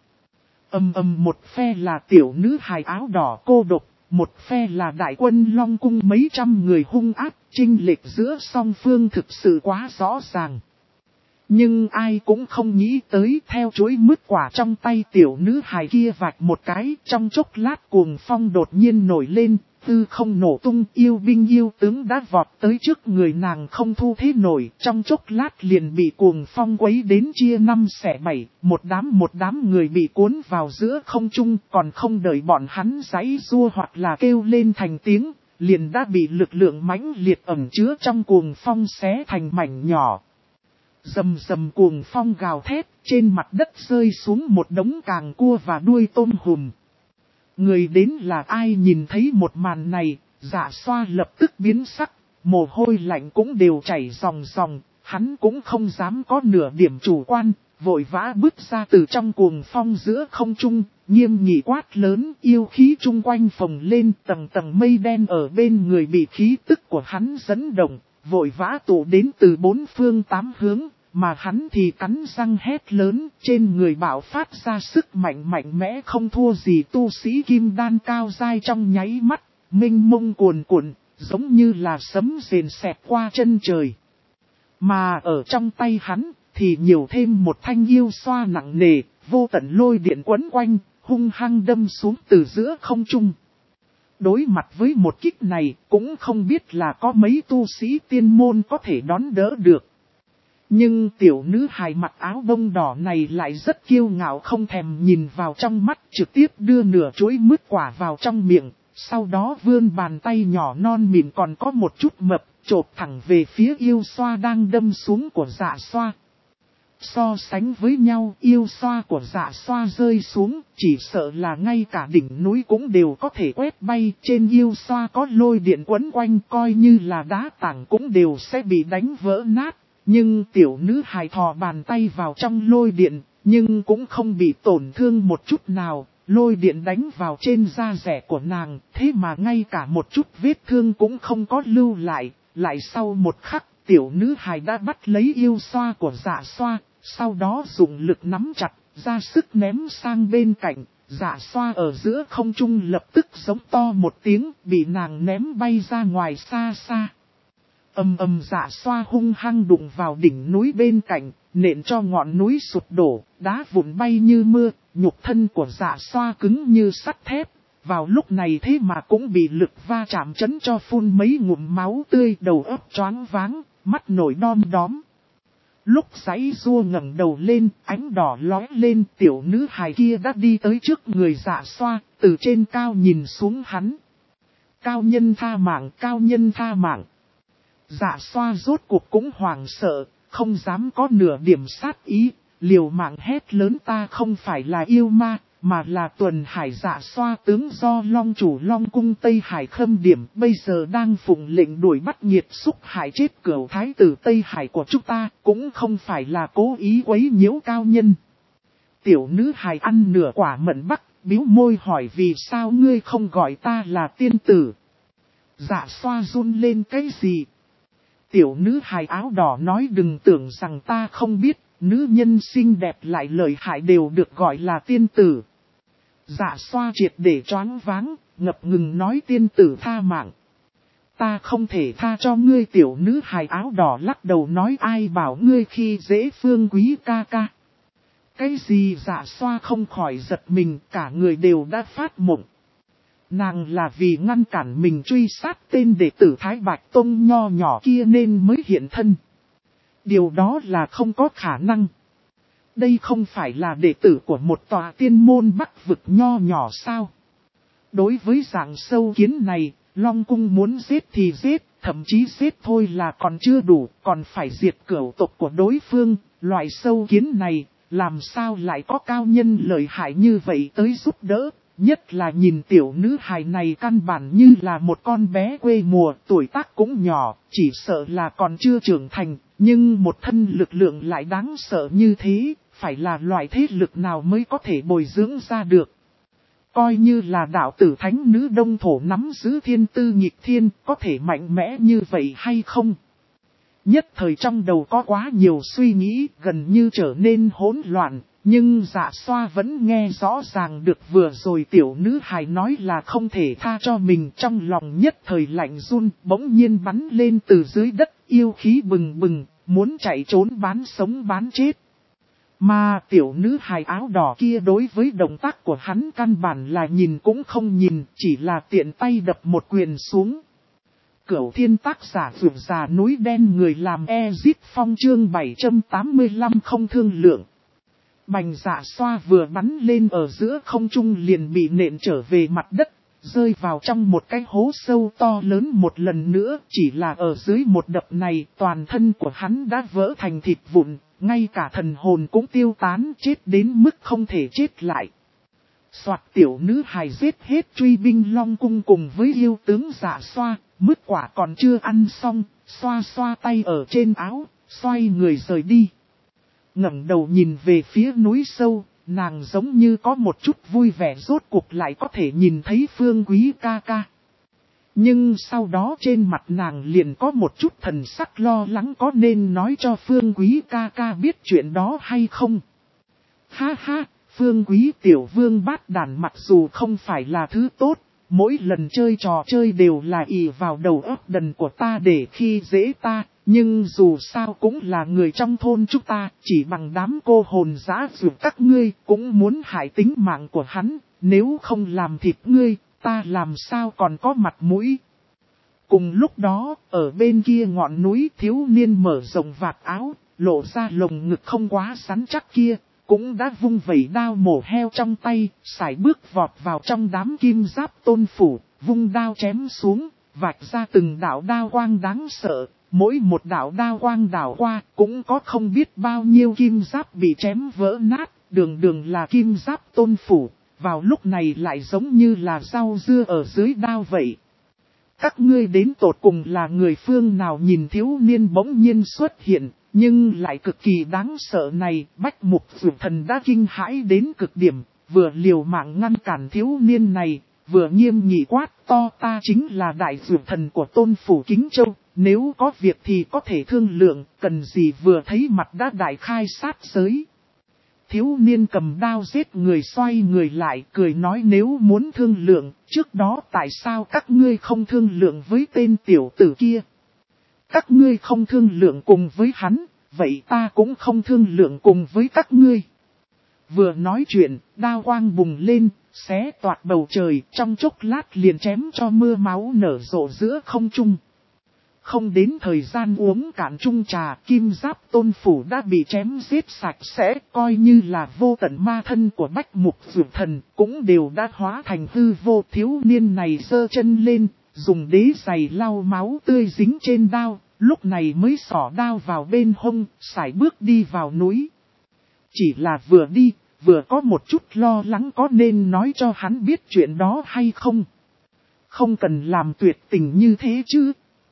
Ầm ầm, một phe là tiểu nữ hài áo đỏ cô độc, một phe là đại quân Long Cung mấy trăm người hung ác, chênh lệch giữa song phương thực sự quá rõ ràng. Nhưng ai cũng không nghĩ tới, theo chuỗi mứt quả trong tay tiểu nữ hài kia vạch một cái, trong chốc lát cuồng phong đột nhiên nổi lên, tư không nổ tung, yêu binh yêu tướng đã vọt tới trước người nàng không thu thế nổi, trong chốc lát liền bị cuồng phong quấy đến chia năm xẻ bảy, một đám một đám người bị cuốn vào giữa không trung, còn không đợi bọn hắn giãy giụa hoặc là kêu lên thành tiếng, liền đã bị lực lượng mãnh liệt ẩn chứa trong cuồng phong xé thành mảnh nhỏ. Rầm rầm cuồng phong gào thét, trên mặt đất rơi xuống một đống càng cua và đuôi tôm hùm. Người đến là ai nhìn thấy một màn này, Dạ Xoa lập tức biến sắc, mồ hôi lạnh cũng đều chảy ròng ròng, hắn cũng không dám có nửa điểm chủ quan, vội vã bước ra từ trong cuồng phong giữa không trung, nghiêm nghị quát lớn, yêu khí chung quanh phồng lên, tầng tầng mây đen ở bên người bị khí tức của hắn dẫn động, vội vã tụ đến từ bốn phương tám hướng. Mà hắn thì cắn răng hét lớn, trên người bạo phát ra sức mạnh mạnh mẽ không thua gì tu sĩ kim đan cao dai trong nháy mắt, mênh mông cuồn cuộn, giống như là sấm rền xẹt qua chân trời. Mà ở trong tay hắn, thì nhiều thêm một thanh yêu xoa nặng nề, vô tận lôi điện quấn quanh, hung hăng đâm xuống từ giữa không trung. Đối mặt với một kích này, cũng không biết là có mấy tu sĩ tiên môn có thể đón đỡ được. Nhưng tiểu nữ hài mặc áo bông đỏ này lại rất kiêu ngạo, không thèm nhìn vào trong mắt, trực tiếp đưa nửa chuỗi mứt quả vào trong miệng, sau đó vươn bàn tay nhỏ non mịn còn có một chút mập, chộp thẳng về phía yêu xoa đang đâm xuống của Dạ Xoa. So sánh với nhau, yêu xoa của Dạ Xoa rơi xuống, chỉ sợ là ngay cả đỉnh núi cũng đều có thể quét bay, trên yêu xoa có lôi điện quấn quanh, coi như là đá tảng cũng đều sẽ bị đánh vỡ nát. Nhưng tiểu nữ hài thò bàn tay vào trong lôi điện, nhưng cũng không bị tổn thương một chút nào, lôi điện đánh vào trên da rẻ của nàng, thế mà ngay cả một chút vết thương cũng không có lưu lại, lại sau một khắc, tiểu nữ hài đã bắt lấy yêu xoa của Dạ Xoa, sau đó dùng lực nắm chặt, ra sức ném sang bên cạnh, Dạ Xoa ở giữa không trung lập tức giống to một tiếng, bị nàng ném bay ra ngoài xa xa. Âm âm Dạ Xoa hung hăng đụng vào đỉnh núi bên cạnh, nện cho ngọn núi sụp đổ, đá vụn bay như mưa, nhục thân của Dạ Xoa cứng như sắt thép. Vào lúc này thế mà cũng bị lực va chạm chấn cho phun mấy ngụm máu tươi, đầu óc choáng váng, mắt nổi đom đóm. Lúc giãy giụa ngẩng đầu lên, ánh đỏ lóe lên, tiểu nữ hài kia đã đi tới trước người Dạ Xoa, từ trên cao nhìn xuống hắn. Cao nhân tha mạng, cao nhân tha mạng. Dạ Xoa rốt cuộc cũng hoảng sợ, không dám có nửa điểm sát ý, liều mạng hét lớn ta không phải là yêu ma, mà là Tuần Hải Dạ Xoa tướng do Long chủ Long cung Tây Hải khâm điểm, bây giờ đang phụng lệnh đuổi bắt nhiệt xúc hại chết cửu thái tử Tây Hải của chúng ta, cũng không phải là cố ý quấy nhiễu cao nhân. Tiểu nữ hài ăn nửa quả mận bắc, bĩu môi hỏi vì sao ngươi không gọi ta là tiên tử. Dạ Xoa run lên cái gì? Tiểu nữ hài áo đỏ nói đừng tưởng rằng ta không biết, nữ nhân xinh đẹp lại lợi hại đều được gọi là tiên tử. Dạ Xoa triệt để choáng váng, ngập ngừng nói tiên tử tha mạng. Ta không thể tha cho ngươi. Tiểu nữ hài áo đỏ lắc đầu nói ai bảo ngươi khi dễ Phương Quý ca ca. Cái gì? Dạ Xoa không khỏi giật mình, cả người đều đã phát mộng. Nàng là vì ngăn cản mình truy sát tên đệ tử Thái Bạch Tông nho nhỏ kia nên mới hiện thân. Điều đó là không có khả năng. Đây không phải là đệ tử của một tòa tiên môn Bắc vực nho nhỏ sao? Đối với dạng sâu kiến này, Long cung muốn giết thì giết, thậm chí giết thôi là còn chưa đủ, còn phải diệt cửu tộc của đối phương. Loại sâu kiến này, làm sao lại có cao nhân lợi hại như vậy tới giúp đỡ? Nhất là nhìn tiểu nữ hài này căn bản như là một con bé quê mùa, tuổi tác cũng nhỏ, chỉ sợ là còn chưa trưởng thành, nhưng một thân lực lượng lại đáng sợ như thế, phải là loại thế lực nào mới có thể bồi dưỡng ra được. Coi như là đạo tử thánh nữ Đông Thổ nắm giữ thiên tư nghịch thiên, có thể mạnh mẽ như vậy hay không? Nhất thời trong đầu có quá nhiều suy nghĩ, gần như trở nên hỗn loạn. Nhưng Dạ Xoa vẫn nghe rõ ràng được vừa rồi tiểu nữ hài nói là không thể tha cho mình, trong lòng nhất thời lạnh run, bỗng nhiên bắn lên từ dưới đất, yêu khí bừng bừng, muốn chạy trốn bán sống bán chết. Mà tiểu nữ hài áo đỏ kia đối với động tác của hắn căn bản là nhìn cũng không nhìn, chỉ là tiện tay đập một quyền xuống. Cửu thiên tác giả vượt già núi đen người làm Ezit Phong chương bảy trăm tám mươi lăm không thương lượng. Bành Dạ Xoa vừa bắn lên ở giữa không trung liền bị nện trở về mặt đất, rơi vào trong một cái hố sâu to lớn một lần nữa. Chỉ là ở dưới một đập này toàn thân của hắn đã vỡ thành thịt vụn, ngay cả thần hồn cũng tiêu tán, chết đến mức không thể chết lại. Soạt tiểu nữ hài giết hết truy binh Long cung cùng với yêu tướng Dạ Xoa, mứt quả còn chưa ăn xong, xoa xoa tay ở trên áo, xoay người rời đi. Ngẩng đầu nhìn về phía núi sâu, nàng giống như có một chút vui vẻ rốt cuộc lại có thể nhìn thấy Phương Quý ca ca. Nhưng sau đó trên mặt nàng liền có một chút thần sắc lo lắng có nên nói cho Phương Quý ca ca biết chuyện đó hay không. Ha ha, Phương Quý tiểu vương bát đàn mặc dù không phải là thứ tốt, mỗi lần chơi trò chơi đều là ỷ vào đầu óc đần của ta để khi dễ ta. Nhưng dù sao cũng là người trong thôn chúng ta, chỉ bằng đám cô hồn dã dụ các ngươi cũng muốn hại tính mạng của hắn, nếu không làm thịt ngươi, ta làm sao còn có mặt mũi. Cùng lúc đó, ở bên kia ngọn núi thiếu niên mở rộng vạt áo, lộ ra lồng ngực không quá rắn chắc kia, cũng đã vung vẩy đao mổ heo trong tay, sải bước vọt vào trong đám kim giáp tôn phủ, vung đao chém xuống, vạch ra từng đạo đao quang đáng sợ. Mỗi một đạo đao quang đảo qua cũng có không biết bao nhiêu kim giáp bị chém vỡ nát, đường đường là kim giáp tôn phủ, vào lúc này lại giống như là rau dưa ở dưới đao vậy. Các ngươi đến tột cùng là người phương nào? Nhìn thiếu niên bỗng nhiên xuất hiện, nhưng lại cực kỳ đáng sợ này, Bách Mục Dược Thần đã kinh hãi đến cực điểm, vừa liều mạng ngăn cản thiếu niên này, vừa nghiêm nghị quát to ta chính là đại dược thần của tôn phủ Kính Châu. Nếu có việc thì có thể thương lượng, cần gì vừa thấy mặt đã đại khai sát giới. Thiếu niên cầm đao giết người xoay người lại cười nói nếu muốn thương lượng, trước đó tại sao các ngươi không thương lượng với tên tiểu tử kia? Các ngươi không thương lượng cùng với hắn, vậy ta cũng không thương lượng cùng với các ngươi. Vừa nói chuyện, đao quang bùng lên, xé toạc bầu trời, trong chốc lát liền chém cho mưa máu nở rộ giữa không trung. không đến thời gian uống cạn chung trà, Kim Giáp Tôn Phủ đã bị chém giết sạch sẽ, coi như là vô tận ma thân của Bách Mục Dược Thần, cũng đều đã hóa thành hư vô. Thiếu niên này giơ chân lên, dùng đế giày lau máu tươi dính trên đao, lúc này mới xỏ đao vào bên hông, sải bước đi vào núi. Chỉ là vừa đi, vừa có một chút lo lắng có nên nói cho hắn biết chuyện đó hay không. Không cần làm tuyệt tình như thế chứ.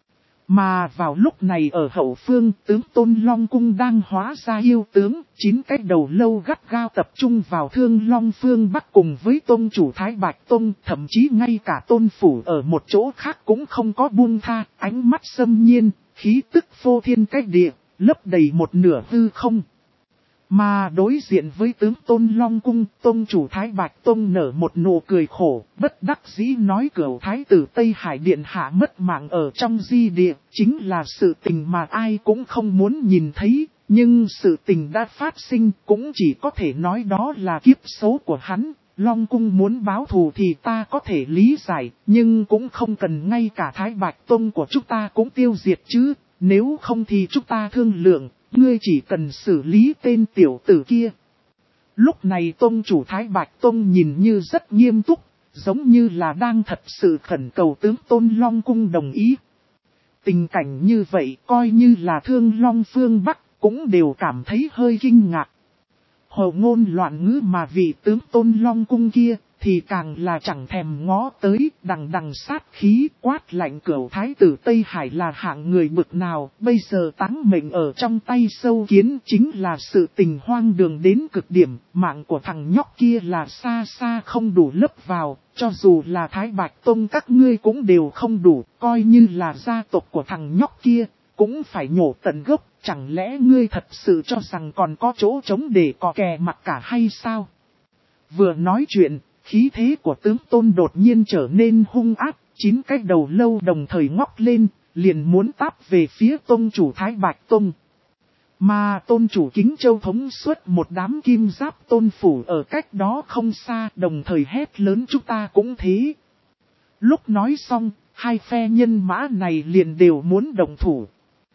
Mà vào lúc này ở hậu phương, tướng Tôn Long Cung đang hóa ra yêu tướng, chín cái đầu lâu gắt gao tập trung vào Thương Long phương Bắc cùng với tôn chủ Thái Bạch Tông, thậm chí ngay cả Tôn Phủ ở một chỗ khác cũng không có buông tha, ánh mắt xâm nhiên, khí tức phô thiên cách địa, lấp đầy một nửa hư không. Mà đối diện với tướng Tôn Long Cung, Tôn chủ Thái Bạch Tông nở một nụ cười khổ, bất đắc dĩ nói Cửu Thái tử Tây Hải Điện Hạ mất mạng ở trong di địa, chính là sự tình mà ai cũng không muốn nhìn thấy, nhưng sự tình đã phát sinh cũng chỉ có thể nói đó là kiếp số của hắn. Long Cung muốn báo thù thì ta có thể lý giải, nhưng cũng không cần ngay cả Thái Bạch Tông của chúng ta cũng tiêu diệt chứ, nếu không thì chúng ta thương lượng. Ngươi chỉ cần xử lý tên tiểu tử kia. Lúc này Tông chủ Thái Bạch Tông nhìn như rất nghiêm túc, giống như là đang thật sự khẩn cầu tướng Tôn Long Cung đồng ý. Tình cảnh như vậy coi như là Thương Long phương Bắc cũng đều cảm thấy hơi kinh ngạc. Hồ ngôn loạn ngữ mà vị tướng Tôn Long Cung kia thì càng là chẳng thèm ngó tới, đằng đằng sát khí quát lạnh Cửu Thái tử Tây Hải là hạng người bực nào, bây giờ táng mệnh ở trong tay sâu kiến chính là sự tình hoang đường đến cực điểm, mạng của thằng nhóc kia là xa xa không đủ lấp vào, cho dù là Thái Bạch Tông các ngươi cũng đều không đủ, coi như là gia tộc của thằng nhóc kia, cũng phải nhổ tận gốc, chẳng lẽ ngươi thật sự cho rằng còn có chỗ trống để cò kè mặt cả hay sao? Vừa nói chuyện, khí thế của tướng Tôn đột nhiên trở nên hung ác, chín cái đầu lâu đồng thời ngóc lên, liền muốn táp về phía Tông chủ Thái Bạch Tông. Mà Tôn chủ Kính Châu thống suốt một đám Kim Giáp Tôn Phủ ở cách đó không xa, đồng thời hét lớn chúng ta cũng thế. Lúc nói xong, hai phe nhân mã này liền đều muốn đồng thủ.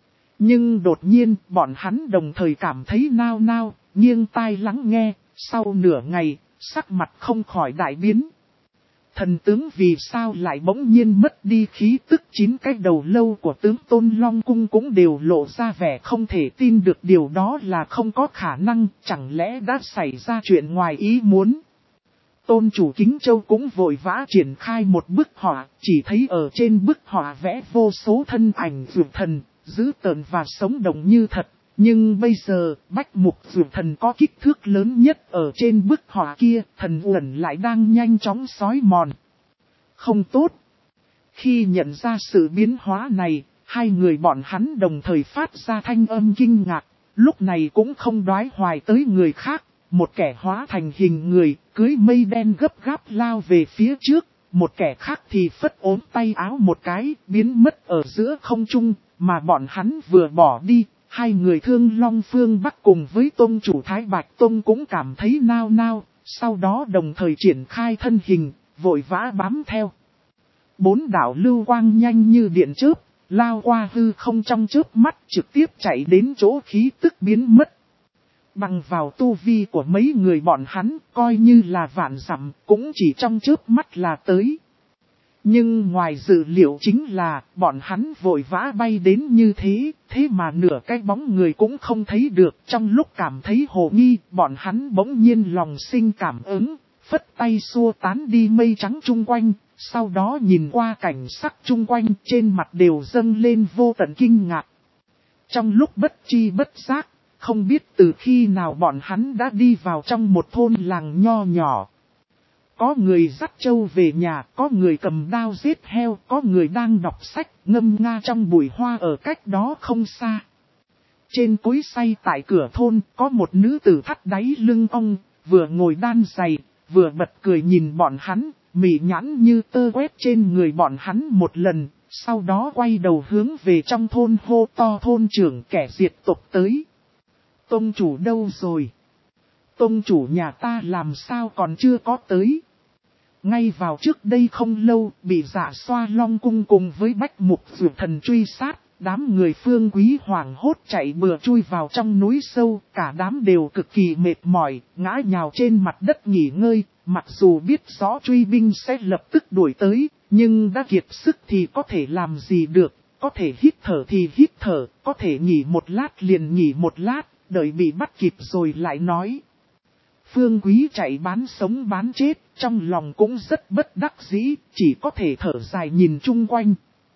Nhưng đột nhiên, bọn hắn đồng thời cảm thấy nao nao, nghiêng tai lắng nghe, sau nửa ngày, sắc mặt không khỏi đại biến. Thần tướng vì sao lại bỗng nhiên mất đi khí tức, chín cái đầu lâu của tướng Tôn Long Cung cũng đều lộ ra vẻ không thể tin được điều đó là không có khả năng, chẳng lẽ đã xảy ra chuyện ngoài ý muốn. Tôn chủ Kính Châu cũng vội vã triển khai một bức họa, chỉ thấy ở trên bức họa vẽ vô số thân ảnh dược thần, dữ tợn và sống động như thật. Nhưng bây giờ, Bách Mục Dược Thần có kích thước lớn nhất ở trên bức họa kia, thần uẩn lại đang nhanh chóng xói mòn. Không tốt. Khi nhận ra sự biến hóa này, hai người bọn hắn đồng thời phát ra thanh âm kinh ngạc, lúc này cũng không đoái hoài tới người khác. Một kẻ hóa thành hình người, cưới mây đen gấp gáp lao về phía trước, một kẻ khác thì phất ốm tay áo một cái, biến mất ở giữa không trung, mà bọn hắn vừa bỏ đi. Hai người Thương Long phương Bắc cùng với Tông chủ Thái Bạch Tông cũng cảm thấy nao nao, sau đó đồng thời triển khai thân hình, vội vã bám theo. Bốn đạo lưu quang nhanh như điện chớp, lao qua hư không trong chớp mắt trực tiếp chạy đến chỗ khí tức biến mất. Bằng vào tu vi của mấy người bọn hắn, coi như là vạn dặm, cũng chỉ trong chớp mắt là tới. Nhưng ngoài dự liệu chính là, bọn hắn vội vã bay đến như thế, thế mà nửa cái bóng người cũng không thấy được. Trong lúc cảm thấy hồ nghi, bọn hắn bỗng nhiên lòng sinh cảm ứng, phất tay xua tán đi mây trắng chung quanh, sau đó nhìn qua cảnh sắc chung quanh, trên mặt đều dâng lên vô tận kinh ngạc. Trong lúc bất chi bất giác, không biết từ khi nào bọn hắn đã đi vào trong một thôn làng nho nhỏ. Có người dắt trâu về nhà, có người cầm đao giết heo, có người đang đọc sách, ngâm nga trong bụi hoa ở cách đó không xa. Trên cối xay tại cửa thôn, có một nữ tử thắt đáy lưng ong, vừa ngồi đan giày, vừa bật cười nhìn bọn hắn, mỉ nhãn như tơ quét trên người bọn hắn một lần, sau đó quay đầu hướng về trong thôn hô to thôn trưởng kẻ diệt tộc tới. Tông chủ đâu rồi? Tông chủ nhà ta làm sao còn chưa có tới? Ngay vào trước đây không lâu, bị Dạ Xoa Long Cung cùng với Bách Mục Dược Thần truy sát, Đám người Phương Quý hoảng hốt chạy bừa chui vào trong núi sâu, cả đám đều cực kỳ mệt mỏi, ngã nhào trên mặt đất nghỉ ngơi, mặc dù biết rõ truy binh sẽ lập tức đuổi tới, nhưng đã kiệt sức thì có thể làm gì được, có thể hít thở thì hít thở, có thể nghỉ một lát liền nghỉ một lát, đợi bị bắt kịp rồi lại nói. Phương Quý chạy bán sống bán chết, trong lòng cũng rất bất đắc dĩ, chỉ có thể thở dài nhìn chung quanh.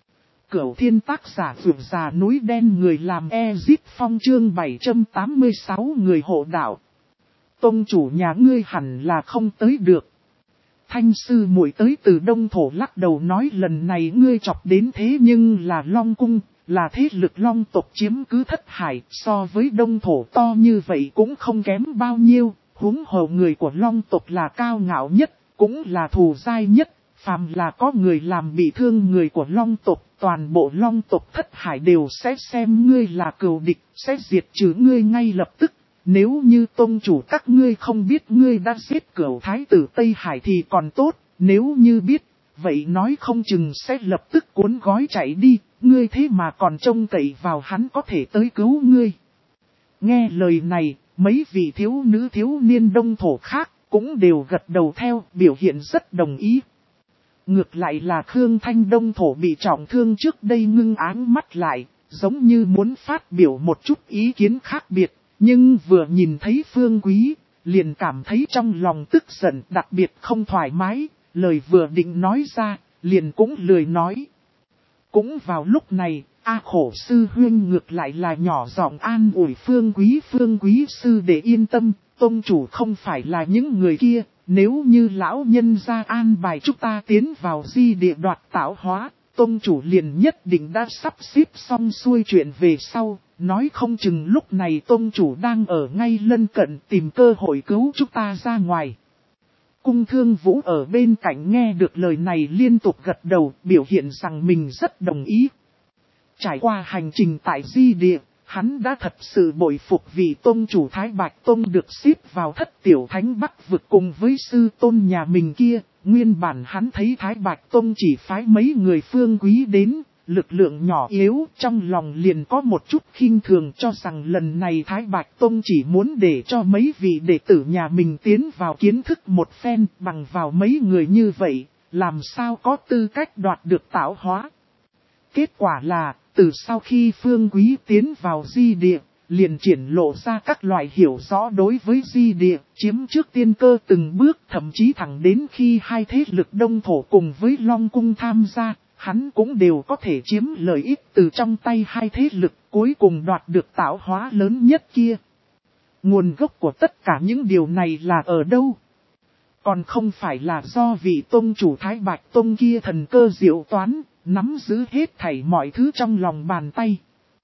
Cửu Thiên tác giả vượt già núi đen người làm Ezip Phong chương bảy trăm tám mươi sáu người hộ đạo. Tông chủ nhà ngươi hẳn là không tới được. Thanh sư muội tới từ Đông Thổ lắc đầu nói lần này ngươi chọc đến thế nhưng là Long Cung, là thế lực Long tộc chiếm cứ Thất Hải, so với Đông Thổ to như vậy cũng không kém bao nhiêu, huống hồ người của Long tộc là cao ngạo nhất, cũng là thù dai nhất, phàm là có người làm bị thương người của Long tộc, toàn bộ Long tộc Thất Hải đều sẽ xem ngươi là cừu địch, sẽ diệt trừ ngươi ngay lập tức. Nếu như tông chủ các ngươi không biết ngươi đã giết Cửu Thái tử Tây Hải thì còn tốt, nếu như biết, vậy nói không chừng sẽ lập tức cuốn gói chạy đi, ngươi thế mà còn trông cậy vào hắn có thể tới cứu ngươi. Nghe lời này, mấy vị thiếu nữ thiếu niên Đông Thổ khác cũng đều gật đầu theo, biểu hiện rất đồng ý. Ngược lại là Khương Thanh Đông Thổ bị trọng thương trước đây ngưng áng mắt lại, giống như muốn phát biểu một chút ý kiến khác biệt. Nhưng vừa nhìn thấy Phương Quý, liền cảm thấy trong lòng tức giận đặc biệt không thoải mái, lời vừa định nói ra, liền cũng lười nói. Cũng vào lúc này, A Khổ sư huynh ngược lại là nhỏ giọng an ủi Phương Quý Phương Quý sư để yên tâm, tông chủ không phải là những người kia, nếu như lão nhân gia an bài chúng ta tiến vào di địa đoạt tạo hóa, tông chủ liền nhất định đã sắp xếp xong xuôi chuyện về sau. Nói không chừng lúc này tôn chủ đang ở ngay lân cận tìm cơ hội cứu chúng ta ra ngoài. Cung Thương Vũ ở bên cạnh nghe được lời này liên tục gật đầu, biểu hiện rằng mình rất đồng ý. Trải qua hành trình tại di địa, hắn đã thật sự bội phục vì tôn chủ Thái Bạch Tông được xếp vào thất tiểu thánh Bắc vực cùng với sư tôn nhà mình kia. Nguyên bản hắn thấy Thái Bạch Tông chỉ phái mấy người Phương Quý đến. Lực lượng nhỏ yếu trong lòng liền có một chút khinh thường cho rằng lần này Thái Bạch Tông chỉ muốn để cho mấy vị đệ tử nhà mình tiến vào kiến thức một phen bằng vào mấy người như vậy, làm sao có tư cách đoạt được tạo hóa. Kết quả là, từ sau khi Phương Quý tiến vào di địa, liền triển lộ ra các loại hiểu rõ đối với di địa, chiếm trước tiên cơ từng bước thậm chí thẳng đến khi hai thế lực Đông Thổ cùng với Long Cung tham gia. Hắn cũng đều có thể chiếm lợi ích từ trong tay hai thế lực cuối cùng đoạt được tạo hóa lớn nhất kia. Nguồn gốc của tất cả những điều này là ở đâu? Còn không phải là do vị tông chủ Thái Bạch Tông kia thần cơ diệu toán, nắm giữ hết thảy mọi thứ trong lòng bàn tay.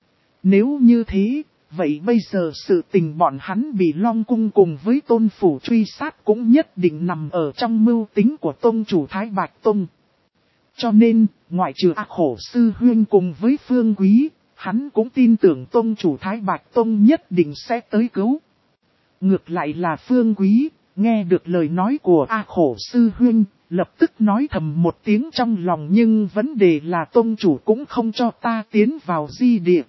Nếu như thế, vậy bây giờ sự tình bọn hắn bị Long Cung cùng với Tôn Phủ truy sát cũng nhất định nằm ở trong mưu tính của tông chủ Thái Bạch Tông. Cho nên, ngoại trừ A Khổ sư huynh cùng với Phương Quý, hắn cũng tin tưởng tông chủ Thái Bạch Tông nhất định sẽ tới cứu. Ngược lại là Phương Quý, nghe được lời nói của A Khổ sư huynh, lập tức nói thầm một tiếng trong lòng nhưng vấn đề là tông chủ cũng không cho ta tiến vào di địa.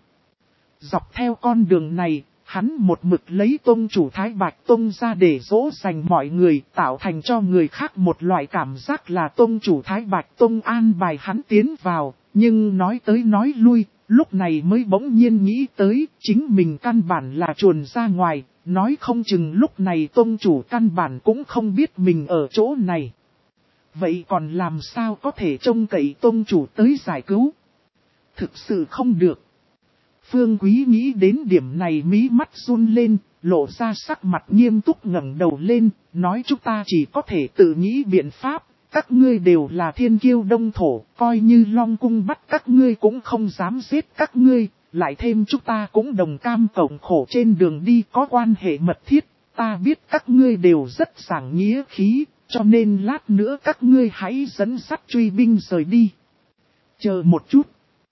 Dọc theo con đường này, hắn một mực lấy tông chủ Thái Bạch Tông ra để dỗ dành mọi người, tạo thành cho người khác một loại cảm giác là tông chủ Thái Bạch Tông an bài hắn tiến vào, nhưng nói tới nói lui, lúc này mới bỗng nhiên nghĩ tới, chính mình căn bản là chuồn ra ngoài, nói không chừng lúc này tông chủ căn bản cũng không biết mình ở chỗ này. Vậy còn làm sao có thể trông cậy tông chủ tới giải cứu? Thực sự không được. Phương Quý nghĩ đến điểm này mí mắt run lên, lộ ra sắc mặt nghiêm túc ngẩng đầu lên, nói chúng ta chỉ có thể tự nghĩ biện pháp, các ngươi đều là thiên kiêu Đông Thổ, coi như Long Cung bắt các ngươi cũng không dám giết các ngươi, lại thêm chúng ta cũng đồng cam cộng khổ trên đường đi có quan hệ mật thiết, ta biết các ngươi đều rất giảng nghĩa khí, cho nên lát nữa các ngươi hãy dẫn dắt truy binh rời đi. Chờ một chút.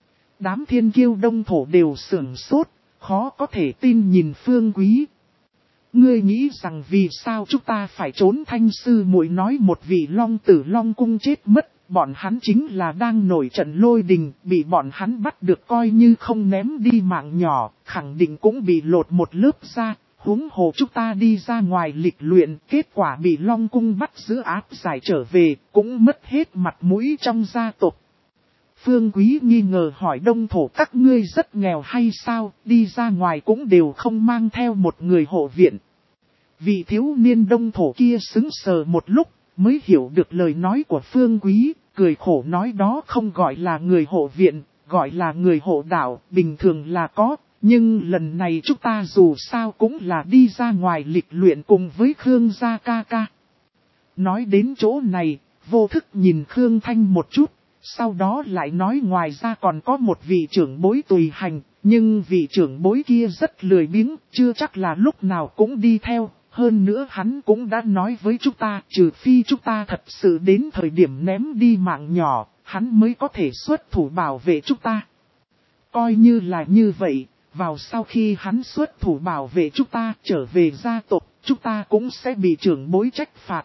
Đám thiên kiêu Đông Thổ đều sửng sốt, khó có thể tin nhìn Phương Quý. Ngươi nghĩ rằng vì sao chúng ta phải trốn? Thanh sư muội nói một vị long tử Long Cung chết mất, bọn hắn chính là đang nổi trận lôi đình, bị bọn hắn bắt được coi như không ném đi mạng nhỏ, khẳng định cũng bị lột một lớp da. Huống hồ chúng ta đi ra ngoài lịch luyện, kết quả bị Long Cung bắt giữ áp giải trở về, cũng mất hết mặt mũi trong gia tộc. Phương Quý nghi ngờ hỏi Đông Thổ các ngươi rất nghèo hay sao, đi ra ngoài cũng đều không mang theo một người hộ viện. Vị thiếu niên Đông Thổ kia sững sờ một lúc, mới hiểu được lời nói của Phương Quý, cười khổ nói đó không gọi là người hộ viện, gọi là người hộ đạo, bình thường là có. Nhưng lần này chúng ta dù sao cũng là đi ra ngoài lịch luyện cùng với Khương gia ca ca. Nói đến chỗ này, vô thức nhìn Khương Thanh một chút, sau đó lại nói ngoài ra còn có một vị trưởng bối tùy hành, nhưng vị trưởng bối kia rất lười biếng, chưa chắc là lúc nào cũng đi theo. Hơn nữa hắn cũng đã nói với chúng ta, trừ phi chúng ta thật sự đến thời điểm ném đi mạng nhỏ, hắn mới có thể xuất thủ bảo vệ chúng ta. Coi như là như vậy. Vào sau khi hắn xuất thủ bảo vệ chúng ta trở về gia tộc, chúng ta cũng sẽ bị trưởng bối trách phạt.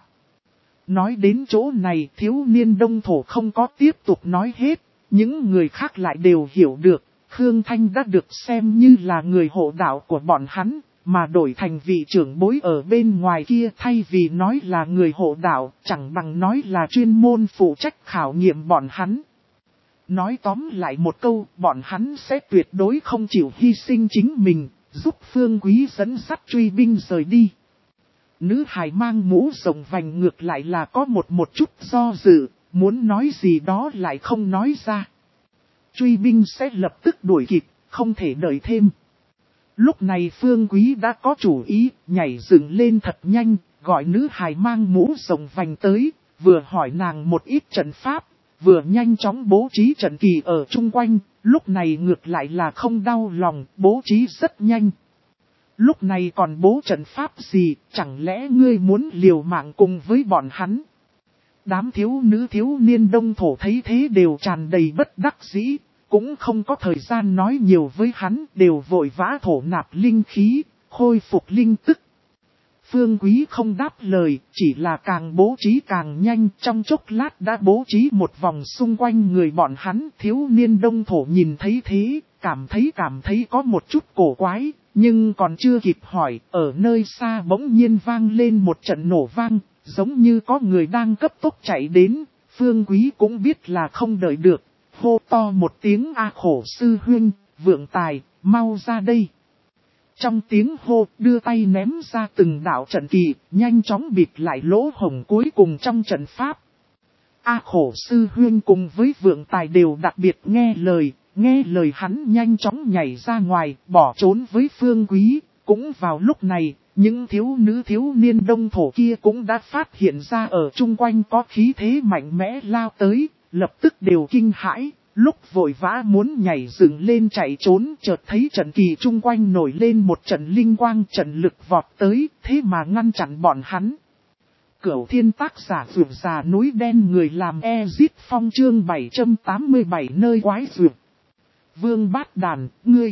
Nói đến chỗ này thiếu niên Đông Thổ không có tiếp tục nói hết, những người khác lại đều hiểu được, Khương Thanh đã được xem như là người hộ đạo của bọn hắn, mà đổi thành vị trưởng bối ở bên ngoài kia thay vì nói là người hộ đạo, chẳng bằng nói là chuyên môn phụ trách khảo nghiệm bọn hắn. Nói tóm lại một câu, bọn hắn sẽ tuyệt đối không chịu hy sinh chính mình, giúp Phương Quý dẫn dắt truy binh rời đi. Nữ hài mang mũ rộng vành ngược lại là có một một chút do dự, muốn nói gì đó lại không nói ra. Truy binh sẽ lập tức đuổi kịp, không thể đợi thêm. Lúc này Phương Quý đã có chủ ý, nhảy dựng lên thật nhanh, gọi nữ hài mang mũ rộng vành tới, vừa hỏi nàng một ít trận pháp. Vừa nhanh chóng bố trí trận kỳ ở chung quanh, lúc này ngược lại là không đau lòng, bố trí rất nhanh. Lúc này còn bố trận pháp gì, chẳng lẽ ngươi muốn liều mạng cùng với bọn hắn? Đám thiếu nữ thiếu niên Đông Thổ thấy thế đều tràn đầy bất đắc dĩ, cũng không có thời gian nói nhiều với hắn, đều vội vã thổ nạp linh khí, khôi phục linh tức. Phương Quý không đáp lời, chỉ là càng bố trí càng nhanh, trong chốc lát đã bố trí một vòng xung quanh người bọn hắn. Thiếu niên Đông Thổ nhìn thấy thế, cảm thấy cảm thấy có một chút cổ quái, nhưng còn chưa kịp hỏi, ở nơi xa bỗng nhiên vang lên một trận nổ vang, giống như có người đang cấp tốc chạy đến. Phương Quý cũng biết là không đợi được, hô to một tiếng a khổ sư huynh, vượng tài, mau ra đây. Trong tiếng hô, đưa tay ném ra từng đạo trận kỳ, nhanh chóng bịt lại lỗ hổng cuối cùng trong trận pháp. A khổ sư huyên cùng với vượng tài đều đặc biệt nghe lời, nghe lời hắn nhanh chóng nhảy ra ngoài, bỏ trốn với Phương Quý. Cũng vào lúc này, những thiếu nữ thiếu niên Đông Thổ kia cũng đã phát hiện ra ở chung quanh có khí thế mạnh mẽ lao tới, lập tức đều kinh hãi. Lúc vội vã muốn nhảy dựng lên chạy trốn, chợt thấy trận kỳ chung quanh nổi lên một trận linh quang, trận lực vọt tới, thế mà ngăn chặn bọn hắn. Cửu Thiên tác giả vượt già núi đen người làm Ezit Phong chương bảy trăm tám mươi bảy nơi quái vượt. Vương Bát Đàn, ngươi.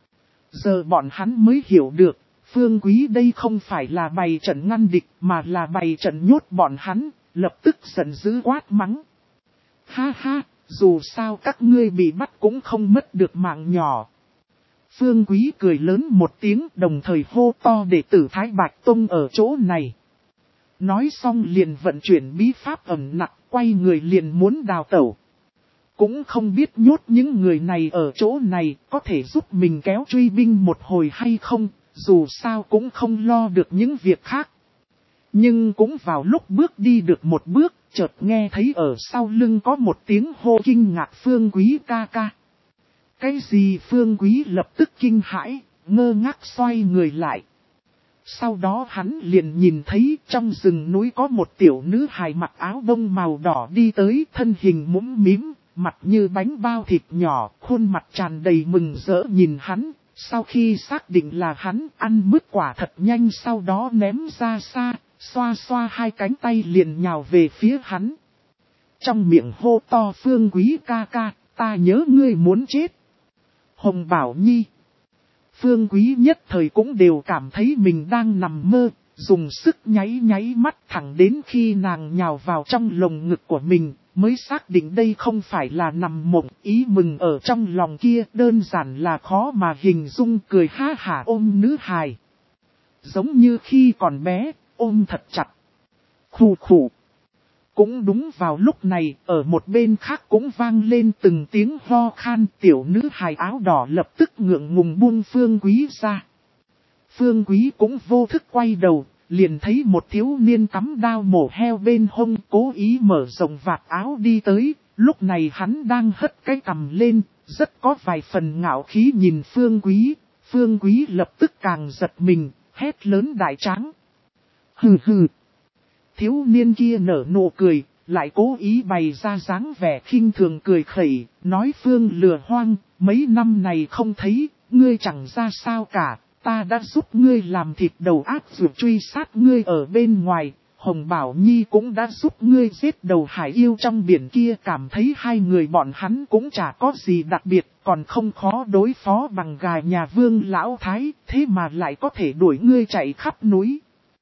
Giờ bọn hắn mới hiểu được, Phương Quý đây không phải là bày trận ngăn địch mà là bày trận nhốt bọn hắn, lập tức giận dữ quát mắng. Ha ha! Dù sao các ngươi bị bắt cũng không mất được mạng nhỏ. Phương Quý cười lớn một tiếng đồng thời hô to đệ tử Thái Bạch Tông ở chỗ này. Nói xong liền vận chuyển bí pháp ẩn nặc, quay người liền muốn đào tẩu. Cũng không biết nhốt những người này ở chỗ này có thể giúp mình kéo truy binh một hồi hay không, dù sao cũng không lo được những việc khác. Nhưng cũng vào lúc bước đi được một bước, chợt nghe thấy ở sau lưng có một tiếng hô kinh ngạc Phương Quý ca ca. Cái gì Phương Quý lập tức kinh hãi, ngơ ngác xoay người lại. Sau đó hắn liền nhìn thấy trong rừng núi có một tiểu nữ hài mặc áo bông màu đỏ đi tới, thân hình mũm mím, mặt như bánh bao thịt nhỏ, khuôn mặt tràn đầy mừng rỡ nhìn hắn. Sau khi xác định là hắn, ăn mứt quả thật nhanh sau đó ném ra xa, xoa xoa hai cánh tay liền nhào về phía hắn. Trong miệng hô to Phương Quý ca ca, ta nhớ ngươi muốn chết. Hồng Bảo Nhi. Phương Quý nhất thời cũng đều cảm thấy mình đang nằm mơ, dùng sức nháy nháy mắt thẳng đến khi nàng nhào vào trong lồng ngực của mình, mới xác định đây không phải là nằm mộng, ý mừng ở trong lòng kia đơn giản là khó mà hình dung, cười ha hả ôm nữ hài. Giống như khi còn bé, ôm thật chặt. Khù khù. Cũng đúng vào lúc này, ở một bên khác cũng vang lên từng tiếng ho khan, tiểu nữ hài áo đỏ lập tức ngượng ngùng buông Phương Quý ra. Phương Quý cũng vô thức quay đầu, liền thấy một thiếu niên cắm đao mổ heo bên hông cố ý mở rộng vạt áo đi tới, lúc này hắn đang hất cái cằm lên, rất có vài phần ngạo khí nhìn Phương Quý, Phương Quý lập tức càng giật mình, hét lớn đại tráng. Hừ hừ. Thiếu niên kia nở nụ cười, lại cố ý bày ra dáng vẻ khinh thường cười khẩy, nói Phương lừa hoang, mấy năm này không thấy, ngươi chẳng ra sao cả, ta đã giúp ngươi làm thịt đầu ác dược truy sát ngươi ở bên ngoài, Hồng Bảo Nhi cũng đã giúp ngươi giết đầu hải yêu trong biển kia, cảm thấy hai người bọn hắn cũng chả có gì đặc biệt, còn không khó đối phó bằng gà nhà Vương Lão Thái, thế mà lại có thể đuổi ngươi chạy khắp núi.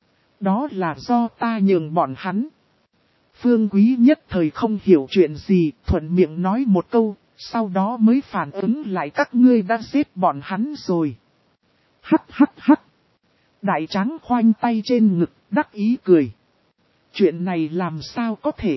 Đó là do ta nhường bọn hắn. Phương Quý nhất thời không hiểu chuyện gì, thuận miệng nói một câu, sau đó mới phản ứng lại các ngươi đã giết bọn hắn rồi. Hắt hắt hắt. Đại tráng khoanh tay trên ngực, đắc ý cười. Chuyện này làm sao có thể?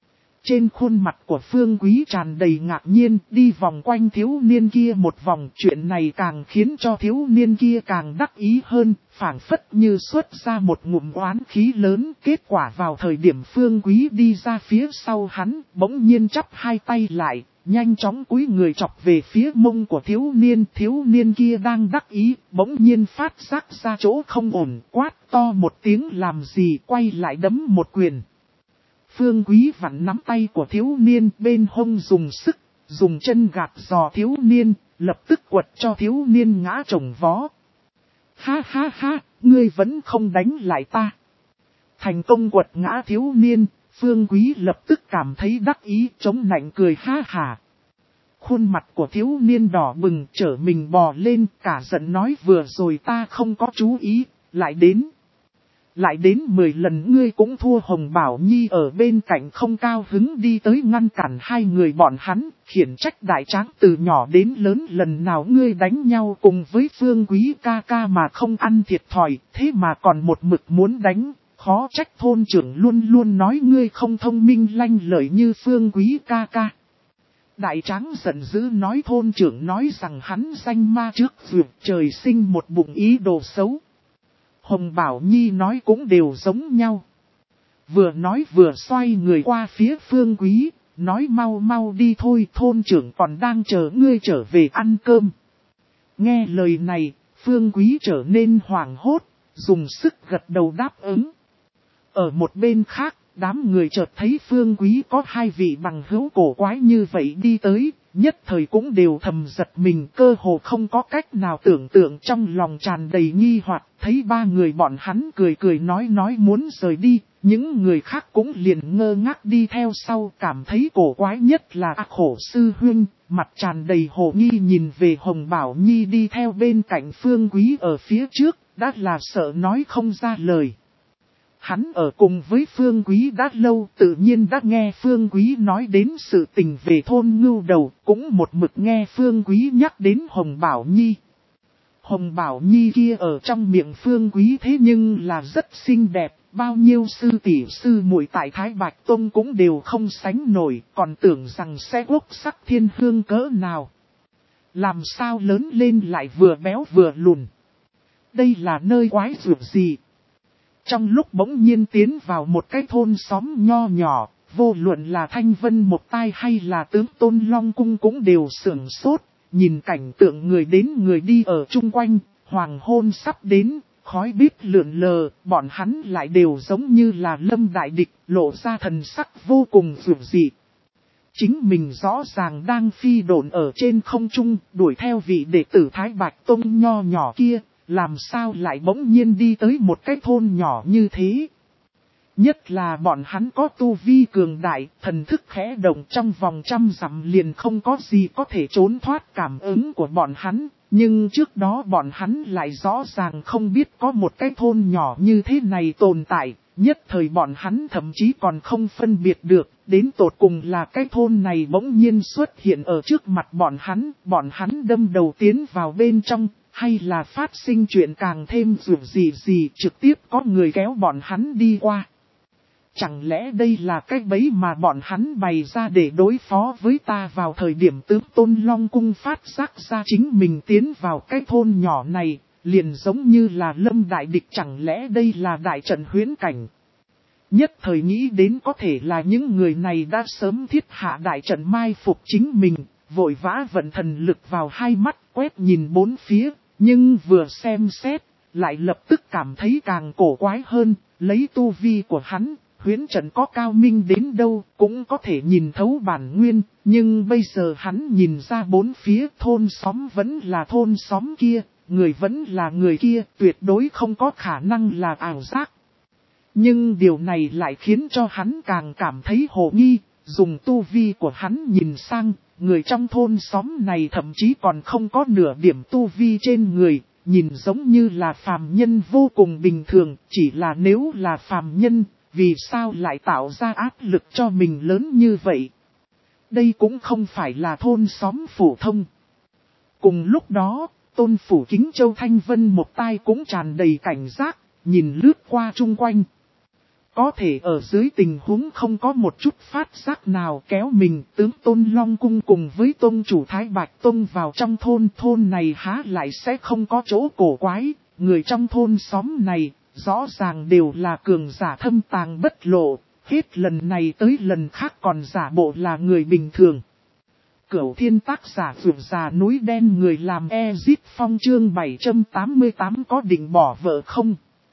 Trên khuôn mặt của Phương Quý tràn đầy ngạc nhiên, đi vòng quanh thiếu niên kia một vòng. Chuyện này càng khiến cho thiếu niên kia càng đắc ý hơn, phảng phất như xuất ra một ngụm oán khí lớn. Kết quả vào thời điểm Phương Quý đi ra phía sau hắn, bỗng nhiên chắp hai tay lại, nhanh chóng cúi người chọc về phía mông của thiếu niên. Thiếu niên kia đang đắc ý, bỗng nhiên phát giác ra chỗ không ổn, quát to một tiếng làm gì, quay lại đấm một quyền. Phương Quý vặn nắm tay của thiếu niên bên hông dùng sức, dùng chân gạt giò thiếu niên, lập tức quật cho thiếu niên ngã chồng vó. Ha ha ha, ngươi vẫn không đánh lại ta. Thành công quật ngã thiếu niên, Phương Quý lập tức cảm thấy đắc ý, chống nạnh cười ha hả. Khuôn mặt của thiếu niên đỏ bừng, trở mình bò lên, cả giận nói vừa rồi ta không có chú ý, lại đến. Lại đến mười lần ngươi cũng thua. Hồng Bảo Nhi ở bên cạnh không cao hứng đi tới ngăn cản hai người bọn hắn, khiển trách đại tráng từ nhỏ đến lớn lần nào ngươi đánh nhau cùng với Phương Quý ca ca mà không ăn thiệt thòi, thế mà còn một mực muốn đánh, khó trách thôn trưởng luôn luôn nói ngươi không thông minh lanh lợi như Phương Quý ca ca. Đại tráng giận dữ nói thôn trưởng nói rằng hắn danh ma trước vượt trời sinh một bụng ý đồ xấu. Hồng Bảo Nhi nói cũng đều giống nhau. Vừa nói vừa xoay người qua phía Phương Quý, nói mau mau đi thôi, thôn trưởng còn đang chờ ngươi trở về ăn cơm. Nghe lời này, Phương Quý trở nên hoảng hốt, dùng sức gật đầu đáp ứng. Ở một bên khác, đám người chợt thấy Phương Quý có hai vị bằng hữu cổ quái như vậy đi tới, nhất thời cũng đều thầm giật mình, cơ hồ không có cách nào tưởng tượng, trong lòng tràn đầy nghi hoặc. Thấy ba người bọn hắn cười cười nói nói muốn rời đi, những người khác cũng liền ngơ ngác đi theo sau, cảm thấy cổ quái nhất là A Khổ sư huynh, mặt tràn đầy hồ nghi nhìn về Hồng Bảo Nhi đi theo bên cạnh Phương Quý ở phía trước, đã là sợ nói không ra lời. Hắn ở cùng với Phương Quý đã lâu, tự nhiên đã nghe Phương Quý nói đến sự tình về thôn Ngưu Đầu, cũng một mực nghe Phương Quý nhắc đến Hồng Bảo Nhi. Hồng Bảo Nhi kia ở trong miệng Phương Quý thế nhưng là rất xinh đẹp, bao nhiêu sư tỷ sư muội tại Thái Bạch Tông cũng đều không sánh nổi, còn tưởng rằng sẽ quốc sắc thiên hương cỡ nào. Làm sao lớn lên lại vừa béo vừa lùn. Đây là nơi quái dược gì? Trong lúc bỗng nhiên tiến vào một cái thôn xóm nho nhỏ, vô luận là Thanh Vân Một Tai hay là tướng Tôn Long Cung cũng đều sửng sốt, nhìn cảnh tượng người đến người đi ở chung quanh, hoàng hôn sắp đến, khói bếp lượn lờ, bọn hắn lại đều giống như là lâm đại địch, lộ ra thần sắc vô cùng dữ dị. Chính mình rõ ràng đang phi độn ở trên không trung, đuổi theo vị đệ tử Thái Bạch Tông nho nhỏ kia. Làm sao lại bỗng nhiên đi tới một cái thôn nhỏ như thế? Nhất là bọn hắn có tu vi cường đại, thần thức khẽ động trong vòng trăm dặm liền không có gì có thể trốn thoát cảm ứng của bọn hắn. Nhưng trước đó bọn hắn lại rõ ràng không biết có một cái thôn nhỏ như thế này tồn tại, Nhất thời bọn hắn thậm chí còn không phân biệt được, đến tột cùng là cái thôn này bỗng nhiên xuất hiện ở trước mặt bọn hắn, bọn hắn đâm đầu tiến vào bên trong, hay là phát sinh chuyện càng thêm dù gì gì trực tiếp có người kéo bọn hắn đi qua. Chẳng lẽ đây là cái bẫy mà bọn hắn bày ra để đối phó với ta vào thời điểm tướng Tôn Long Cung phát giác ra chính mình tiến vào cái thôn nhỏ này, liền giống như là lâm đại địch, chẳng lẽ đây là đại trận huyễn cảnh. Nhất thời nghĩ đến có thể là những người này đã sớm thiết hạ đại trận mai phục chính mình, vội vã vận thần lực vào hai mắt quét nhìn bốn phía, nhưng vừa xem xét, lại lập tức cảm thấy càng cổ quái hơn, lấy tu vi của hắn. Huyễn trận có cao minh đến đâu cũng có thể nhìn thấu bản nguyên, nhưng bây giờ hắn nhìn ra bốn phía thôn xóm vẫn là thôn xóm kia, người vẫn là người kia, tuyệt đối không có khả năng là ảo giác. Nhưng điều này lại khiến cho hắn càng cảm thấy hồ nghi, dùng tu vi của hắn nhìn sang, người trong thôn xóm này thậm chí còn không có nửa điểm tu vi trên người, nhìn giống như là phàm nhân vô cùng bình thường, chỉ là nếu là phàm nhân, vì sao lại tạo ra áp lực cho mình lớn như vậy? Đây cũng không phải là thôn xóm phổ thông. Cùng lúc đó, Tôn phủ Kính Châu Thanh Vân một tai cũng tràn đầy cảnh giác, nhìn lướt qua chung quanh. Có thể ở dưới tình huống không có một chút phát giác nào kéo mình, tướng Tôn Long Cung cùng với Tôn chủ Thái Bạch Tông vào trong thôn. Thôn này há lại sẽ không có chỗ cổ quái, người trong thôn xóm này rõ ràng đều là cường giả thâm tàng bất lộ, hết lần này tới lần khác còn giả bộ là người bình thường. Cửu Thiên tác giả vượt già núi đen người làm Ezip Phong chương bảy trăm tám mươi tám có định bỏ vợ không?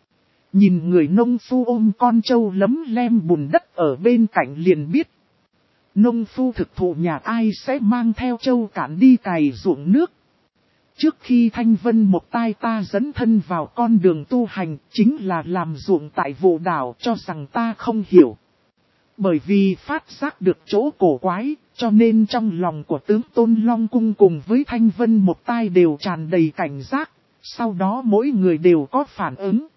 Nhìn người nông phu ôm con trâu lấm lem bùn đất ở bên cạnh liền biết. Nông phu thực thụ nhà ai sẽ mang theo trâu cạn đi cày ruộng nước. Trước khi Thanh Vân một tai ta dẫn thân vào con đường tu hành chính là làm ruộng tại vụ đảo, cho rằng ta không hiểu. Bởi vì phát giác được chỗ cổ quái, cho nên trong lòng của tướng Tôn Long Cung cùng với Thanh Vân một tai đều tràn đầy cảnh giác, sau đó mỗi người đều có phản ứng.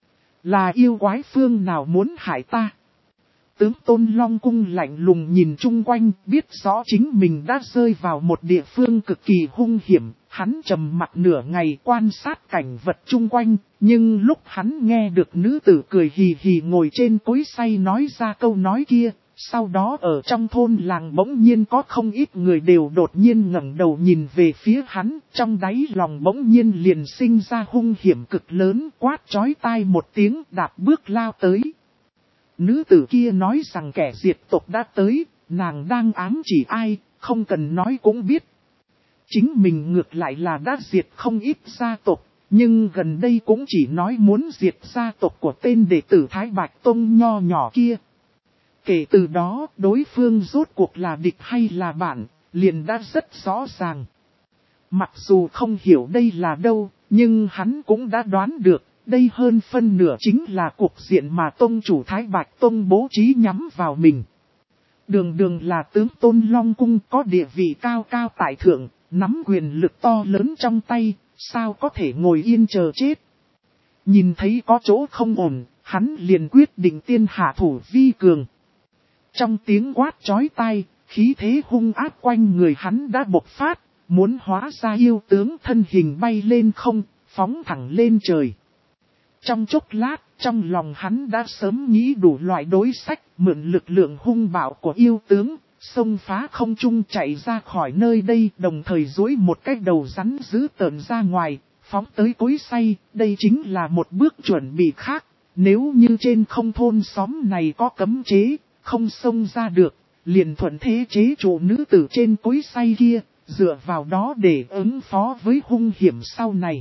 Là yêu quái phương nào muốn hại ta? Tướng Tôn Long Cung lạnh lùng nhìn chung quanh, biết rõ chính mình đã rơi vào một địa phương cực kỳ hung hiểm. Hắn trầm mặt nửa ngày quan sát cảnh vật chung quanh, nhưng lúc hắn nghe được nữ tử cười hì hì ngồi trên cối xay nói ra câu nói kia, sau đó ở trong thôn làng bỗng nhiên có không ít người đều đột nhiên ngẩng đầu nhìn về phía hắn, trong đáy lòng bỗng nhiên liền sinh ra hung hiểm cực lớn, quát chói tai một tiếng, đạp bước lao tới. Nữ tử kia nói rằng kẻ diệt tộc đã tới, nàng đang ám chỉ ai, không cần nói cũng biết. Chính mình ngược lại là đã diệt không ít gia tộc, nhưng gần đây cũng chỉ nói muốn diệt gia tộc của tên đệ tử Thái Bạch Tông nho nhỏ kia. Kể từ đó, đối phương rốt cuộc là địch hay là bạn, liền đã rất rõ ràng. Mặc dù không hiểu đây là đâu, nhưng hắn cũng đã đoán được, đây hơn phân nửa chính là cuộc diện mà Tông chủ Thái Bạch Tông bố trí nhắm vào mình. Đường đường là tướng Tôn Long Cung có địa vị cao cao tại thượng, nắm quyền lực to lớn trong tay, sao có thể ngồi yên chờ chết. Nhìn thấy có chỗ không ổn, hắn liền quyết định tiên hạ thủ vi cường. Trong tiếng quát chói tai, khí thế hung ác quanh người hắn đã bộc phát, muốn hóa ra yêu tướng thân hình bay lên không, phóng thẳng lên trời. Trong chốc lát, trong lòng hắn đã sớm nghĩ đủ loại đối sách, mượn lực lượng hung bạo của yêu tướng, xông phá không trung chạy ra khỏi nơi đây, đồng thời duỗi một cái đầu rắn dữ tợn ra ngoài, phóng tới cối xay. Đây chính là một bước chuẩn bị khác, nếu như trên không thôn xóm này có cấm chế, không xông ra được, liền thuận thế chế trụ nữ tử trên cối xay kia, dựa vào đó để ứng phó với hung hiểm sau này.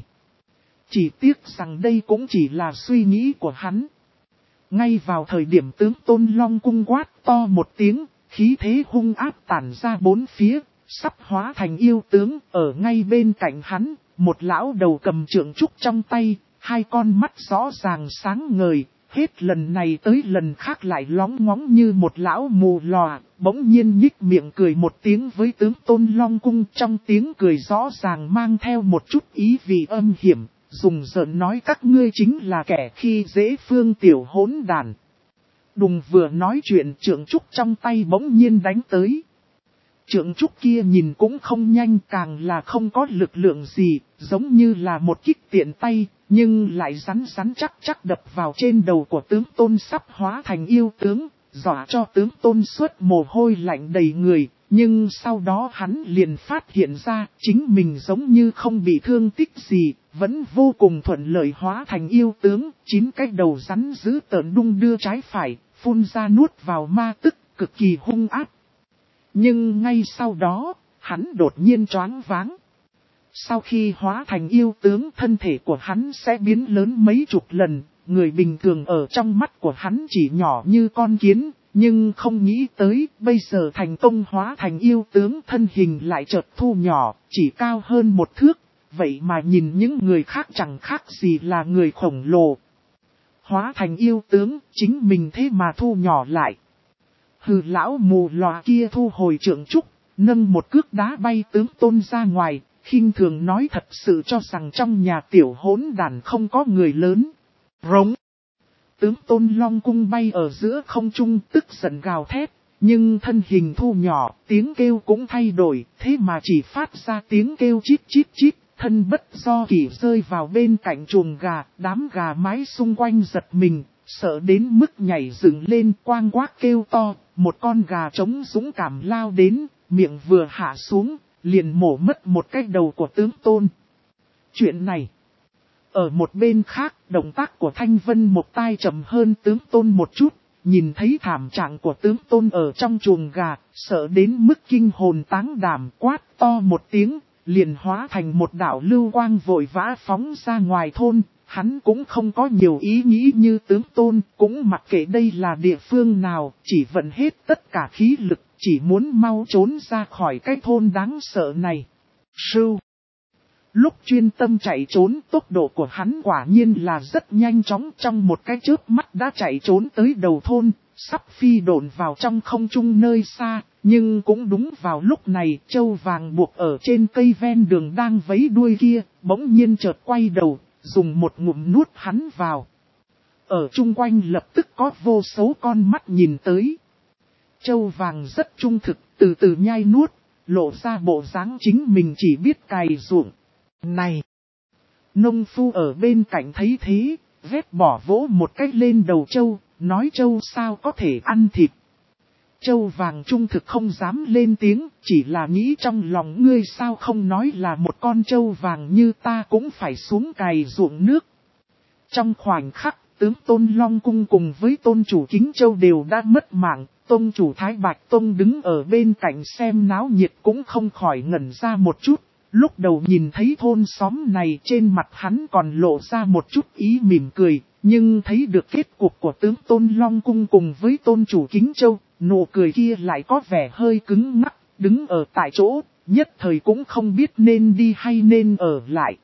Chỉ tiếc rằng đây cũng chỉ là suy nghĩ của hắn. Ngay vào thời điểm tướng Tôn Long Cung quát to một tiếng, khí thế hung áp tản ra bốn phía, sắp hóa thành yêu tướng. Ở ngay bên cạnh hắn, một lão đầu cầm trượng trúc trong tay, hai con mắt rõ ràng sáng ngời, hết lần này tới lần khác lại lóng ngóng như một lão mù lòa, bỗng nhiên nhích miệng cười một tiếng với tướng Tôn Long Cung, trong tiếng cười rõ ràng mang theo một chút ý vị âm hiểm, dùng giận nói các ngươi chính là kẻ khi dễ phương tiểu hỗn đàn, Đùng vừa nói chuyện Trượng Trúc trong tay bỗng nhiên đánh tới. Trượng Trúc kia nhìn cũng không nhanh càng là không có lực lượng gì, giống như là một kích tiện tay, nhưng lại rắn rắn chắc chắc đập vào trên đầu của tướng Tôn sắp hóa thành yêu tướng, dọa cho tướng Tôn xuất mồ hôi lạnh đầy người. Nhưng sau đó hắn liền phát hiện ra chính mình giống như không bị thương tích gì, vẫn vô cùng thuận lợi hóa thành yêu tướng, chín cái đầu rắn giữ tợn đung đưa trái phải, phun ra nuốt vào ma tức, cực kỳ hung ác. Nhưng ngay sau đó, hắn đột nhiên choáng váng. Sau khi hóa thành yêu tướng, thân thể của hắn sẽ biến lớn mấy chục lần, người bình thường ở trong mắt của hắn chỉ nhỏ như con kiến. Nhưng không nghĩ tới, bây giờ thành công hóa thành yêu tướng thân hình lại chợt thu nhỏ, chỉ cao hơn một thước, vậy mà nhìn những người khác chẳng khác gì là người khổng lồ. Hóa thành yêu tướng, chính mình thế mà thu nhỏ lại. Hừ, lão mù lòa kia thu hồi Trượng Trúc, nâng một cước đá bay tướng Tôn ra ngoài, khinh thường nói thật sự cho rằng trong nhà tiểu hỗn đàn không có người lớn. Rống. Tướng Tôn Long cung bay ở giữa không trung tức giận gào thét, nhưng thân hình thu nhỏ, tiếng kêu cũng thay đổi, thế mà chỉ phát ra tiếng kêu chít chít chít, thân bất do kỷ rơi vào bên cạnh chuồng gà, đám gà mái xung quanh giật mình, sợ đến mức nhảy dựng lên quang quác kêu to, một con gà trống dũng cảm lao đến, miệng vừa hạ xuống, liền mổ mất một cái đầu của tướng Tôn. Chuyện này. Ở một bên khác, động tác của Thanh Vân một tai chậm hơn tướng Tôn một chút, nhìn thấy thảm trạng của tướng Tôn ở trong chuồng gà, sợ đến mức kinh hồn táng đảm, quát to một tiếng, liền hóa thành một đạo lưu quang vội vã phóng ra ngoài thôn. Hắn cũng không có nhiều ý nghĩ như tướng Tôn, cũng mặc kệ đây là địa phương nào, chỉ vận hết tất cả khí lực, chỉ muốn mau trốn ra khỏi cái thôn đáng sợ này. Sưu. Lúc chuyên tâm chạy trốn, tốc độ của hắn quả nhiên là rất nhanh chóng, trong một cái chớp mắt đã chạy trốn tới đầu thôn, sắp phi độn vào trong không trung nơi xa, nhưng cũng đúng vào lúc này, trâu vàng buộc ở trên cây ven đường đang vấy đuôi kia, bỗng nhiên chợt quay đầu, dùng một ngụm nuốt hắn vào. Ở chung quanh lập tức có vô số con mắt nhìn tới. Trâu vàng rất trung thực, từ từ nhai nuốt, lộ ra bộ dáng chính mình chỉ biết cày ruộng. Này! Nông phu ở bên cạnh thấy thế, vét bỏ vỗ một cách lên đầu trâu, nói trâu sao có thể ăn thịt. Trâu vàng trung thực không dám lên tiếng, chỉ là nghĩ trong lòng ngươi sao không nói là một con trâu vàng như ta cũng phải xuống cày ruộng nước. Trong khoảnh khắc, tướng Tôn Long Cung cùng với tôn chủ Kính Châu đều đã mất mạng, tôn chủ Thái Bạch Tông đứng ở bên cạnh xem náo nhiệt cũng không khỏi ngẩn ra một chút. Lúc đầu nhìn thấy thôn xóm này trên mặt hắn còn lộ ra một chút ý mỉm cười, nhưng thấy được kết cục của tướng Tôn Long Cung cùng với tôn chủ Kính Châu, nụ cười kia lại có vẻ hơi cứng ngắc, đứng ở tại chỗ, nhất thời cũng không biết nên đi hay nên ở lại.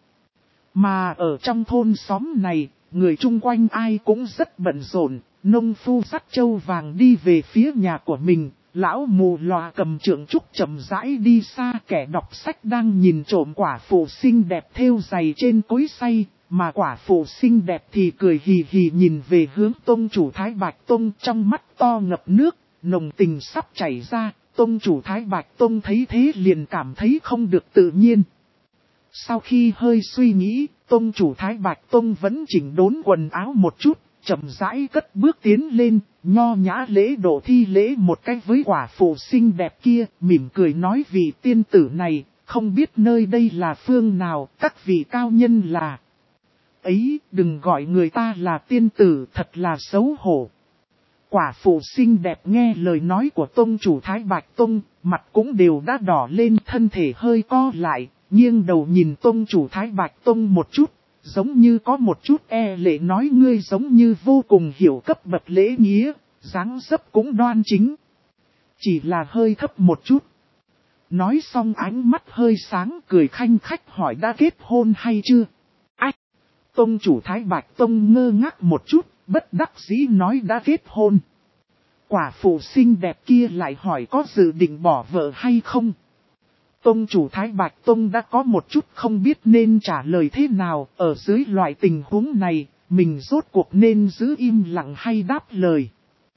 Mà ở trong thôn xóm này, người chung quanh ai cũng rất bận rộn, nông phu dắt trâu vàng đi về phía nhà của mình. Lão mù lòa cầm Trượng Trúc chậm rãi đi xa, kẻ đọc sách đang nhìn trộm quả phụ xinh đẹp thêu giày trên cối xay, mà quả phụ xinh đẹp thì cười hì hì nhìn về hướng tông chủ Thái Bạch Tông, trong mắt to ngập nước, nồng tình sắp chảy ra. Tông chủ Thái Bạch Tông thấy thế liền cảm thấy không được tự nhiên. Sau khi hơi suy nghĩ, tông chủ Thái Bạch Tông vẫn chỉnh đốn quần áo một chút, chậm rãi cất bước tiến lên, nho nhã lễ độ thi lễ một cách với quả phụ xinh đẹp kia, mỉm cười nói vị tiên tử này, không biết nơi đây là phương nào, các vị cao nhân là. Ấy, đừng gọi người ta là tiên tử, thật là xấu hổ. Quả phụ xinh đẹp nghe lời nói của tông chủ Thái Bạch Tông, mặt cũng đều đã đỏ lên, thân thể hơi co lại, nghiêng đầu nhìn tông chủ Thái Bạch Tông một chút. Giống như có một chút e lệ nói ngươi giống như vô cùng hiểu cấp bậc lễ nghĩa, dáng dấp cũng đoan chính. Chỉ là hơi thấp một chút. Nói xong ánh mắt hơi sáng cười khanh khách hỏi đã kết hôn hay chưa? Ách! Tông chủ Thái Bạch Tông ngơ ngác một chút, bất đắc dĩ nói đã kết hôn. Quả phụ xinh đẹp kia lại hỏi có dự định bỏ vợ hay không? Tông chủ Thái Bạch Tông đã có một chút không biết nên trả lời thế nào, ở dưới loại tình huống này, mình rốt cuộc nên giữ im lặng hay đáp lời.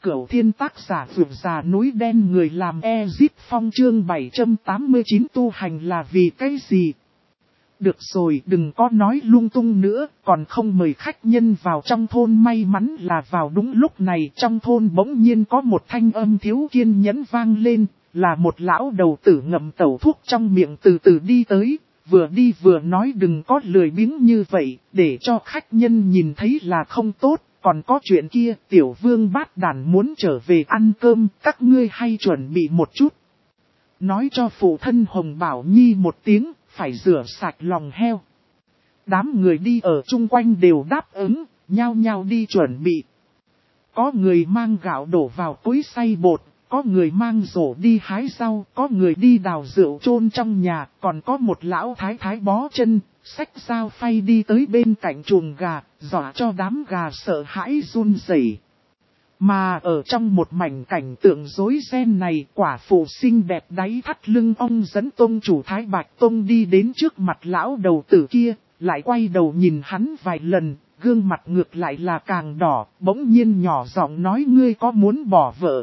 Cửu Thiên tác giả vượt già núi đen người làm Ezit Phong chương bảy trăm tám mươi chín tu hành là vì cái gì? Được rồi, đừng có nói lung tung nữa, còn không mời khách nhân vào trong thôn. May mắn là vào đúng lúc này trong thôn bỗng nhiên có một thanh âm thiếu kiên nhẫn vang lên, là một lão đầu tử ngậm tẩu thuốc trong miệng từ từ đi tới, vừa đi vừa nói đừng có lười biếng như vậy, để cho khách nhân nhìn thấy là không tốt. Còn có chuyện kia, tiểu vương bát đàn muốn trở về ăn cơm, các ngươi hay chuẩn bị một chút. Nói cho phụ thân Hồng Bảo Nhi một tiếng, phải rửa sạch lòng heo. Đám người đi ở chung quanh đều đáp ứng, nhao nhao đi chuẩn bị. Có người mang gạo đổ vào cối xay bột, có người mang rổ đi hái rau, có người đi đào rượu chôn trong nhà, còn có một lão thái thái bó chân, xách dao phay đi tới bên cạnh chuồng gà, dọa cho đám gà sợ hãi run rẩy. Mà ở trong một mảnh cảnh tượng rối ren này, quả phụ xinh đẹp đáy thắt lưng ong dẫn tông chủ Thái Bạch Tông đi đến trước mặt lão đầu tử kia, lại quay đầu nhìn hắn vài lần, gương mặt ngược lại là càng đỏ, bỗng nhiên nhỏ giọng nói ngươi có muốn bỏ vợ.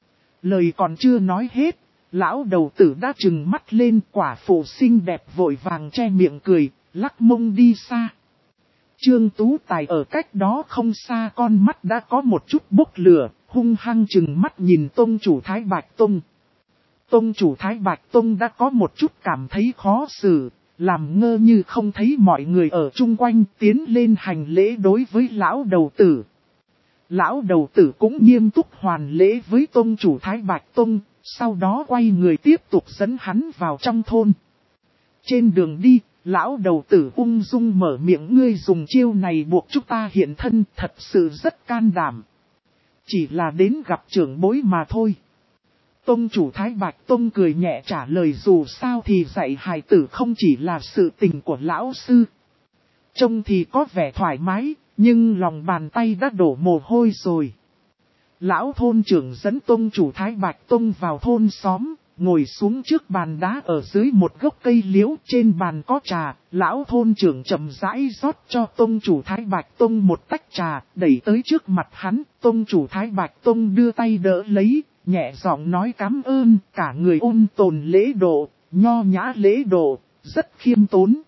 Lời còn chưa nói hết, lão đầu tử đã trừng mắt lên, quả phụ xinh đẹp vội vàng che miệng cười, lắc mông đi xa. Trương Tú Tài ở cách đó không xa, con mắt đã có một chút bốc lửa, hung hăng trừng mắt nhìn tông chủ Thái Bạch Tông. Tông chủ Thái Bạch Tông đã có một chút cảm thấy khó xử, làm ngơ như không thấy mọi người ở chung quanh tiến lên hành lễ đối với lão đầu tử. Lão đầu tử cũng nghiêm túc hoàn lễ với tông chủ Thái Bạch Tông, sau đó quay người tiếp tục dẫn hắn vào trong thôn. Trên đường đi, lão đầu tử ung dung mở miệng ngươi dùng chiêu này buộc chúng ta hiện thân thật sự rất can đảm. Chỉ là đến gặp trưởng bối mà thôi. Tông chủ Thái Bạch Tông cười nhẹ trả lời dù sao thì dạy hài tử không chỉ là sự tình của lão sư. Trông thì có vẻ thoải mái, nhưng lòng bàn tay đã đổ mồ hôi rồi. Lão thôn trưởng dẫn tông chủ Thái Bạch Tông vào thôn xóm, ngồi xuống trước bàn đá ở dưới một gốc cây liễu, trên bàn có trà, lão thôn trưởng chậm rãi rót cho tông chủ Thái Bạch Tông một tách trà, đẩy tới trước mặt hắn, tông chủ Thái Bạch Tông đưa tay đỡ lấy, nhẹ giọng nói cảm ơn, cả người ôn tồn lễ độ, nho nhã lễ độ, rất khiêm tốn.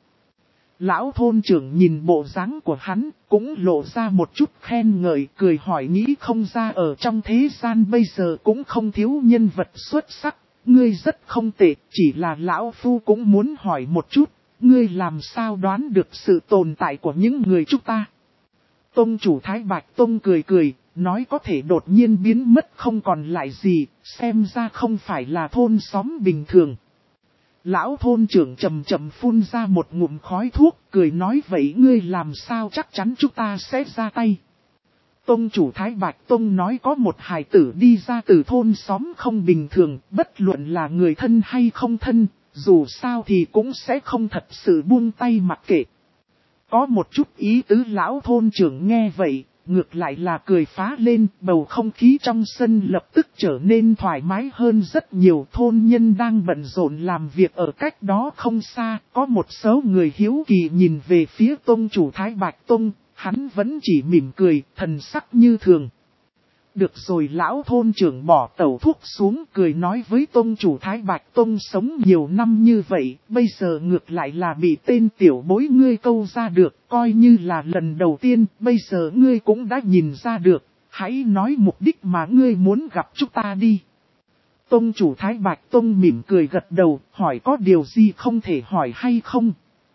Lão thôn trưởng nhìn bộ dáng của hắn, cũng lộ ra một chút khen ngợi, cười hỏi nghĩ không ra ở trong thế gian bây giờ cũng không thiếu nhân vật xuất sắc, ngươi rất không tệ, chỉ là lão phu cũng muốn hỏi một chút, ngươi làm sao đoán được sự tồn tại của những người chúng ta. Tông chủ Thái Bạch Tông cười cười, nói có thể đột nhiên biến mất không còn lại gì, xem ra không phải là thôn xóm bình thường. Lão thôn trưởng chậm chậm phun ra một ngụm khói thuốc, cười nói vậy ngươi làm sao chắc chắn chúng ta sẽ ra tay. Tông chủ Thái Bạch Tông nói có một hài tử đi ra từ thôn xóm không bình thường, bất luận là người thân hay không thân, dù sao thì cũng sẽ không thật sự buông tay mặc kệ. Có một chút ý tứ lão thôn trưởng nghe vậy, ngược lại là cười phá lên, bầu không khí trong sân lập tức trở nên thoải mái hơn rất nhiều. Thôn nhân đang bận rộn làm việc ở cách đó không xa, có một số người hiếu kỳ nhìn về phía tông chủ Thái Bạch Tông, hắn vẫn chỉ mỉm cười, thần sắc như thường. Được rồi, lão thôn trưởng bỏ tẩu thuốc xuống, cười nói với tông chủ Thái Bạch Tông sống nhiều năm như vậy, bây giờ ngược lại là bị tên tiểu bối ngươi câu ra được, coi như là lần đầu tiên, bây giờ ngươi cũng đã nhìn ra được, hãy nói mục đích mà ngươi muốn gặp chúng ta đi. Tông chủ Thái Bạch Tông mỉm cười gật đầu, hỏi có điều gì không thể hỏi hay không?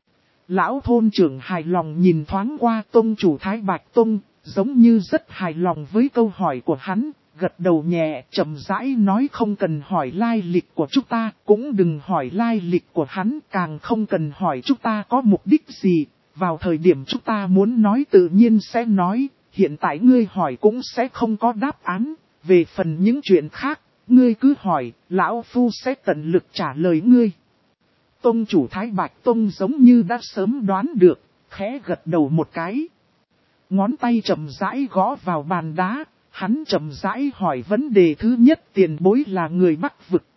Lão thôn trưởng hài lòng nhìn thoáng qua tông chủ Thái Bạch Tông, giống như rất hài lòng với câu hỏi của hắn, gật đầu nhẹ, chậm rãi nói không cần hỏi lai lịch của chúng ta, cũng đừng hỏi lai lịch của hắn, càng không cần hỏi chúng ta có mục đích gì, vào thời điểm chúng ta muốn nói tự nhiên sẽ nói, hiện tại ngươi hỏi cũng sẽ không có đáp án, về phần những chuyện khác, ngươi cứ hỏi, lão phu sẽ tận lực trả lời ngươi. Tông chủ Thái Bạch Tông giống như đã sớm đoán được, khẽ gật đầu một cái. Ngón tay chậm rãi gõ vào bàn đá, hắn chậm rãi hỏi vấn đề thứ nhất tiền bối là người Bắc vực.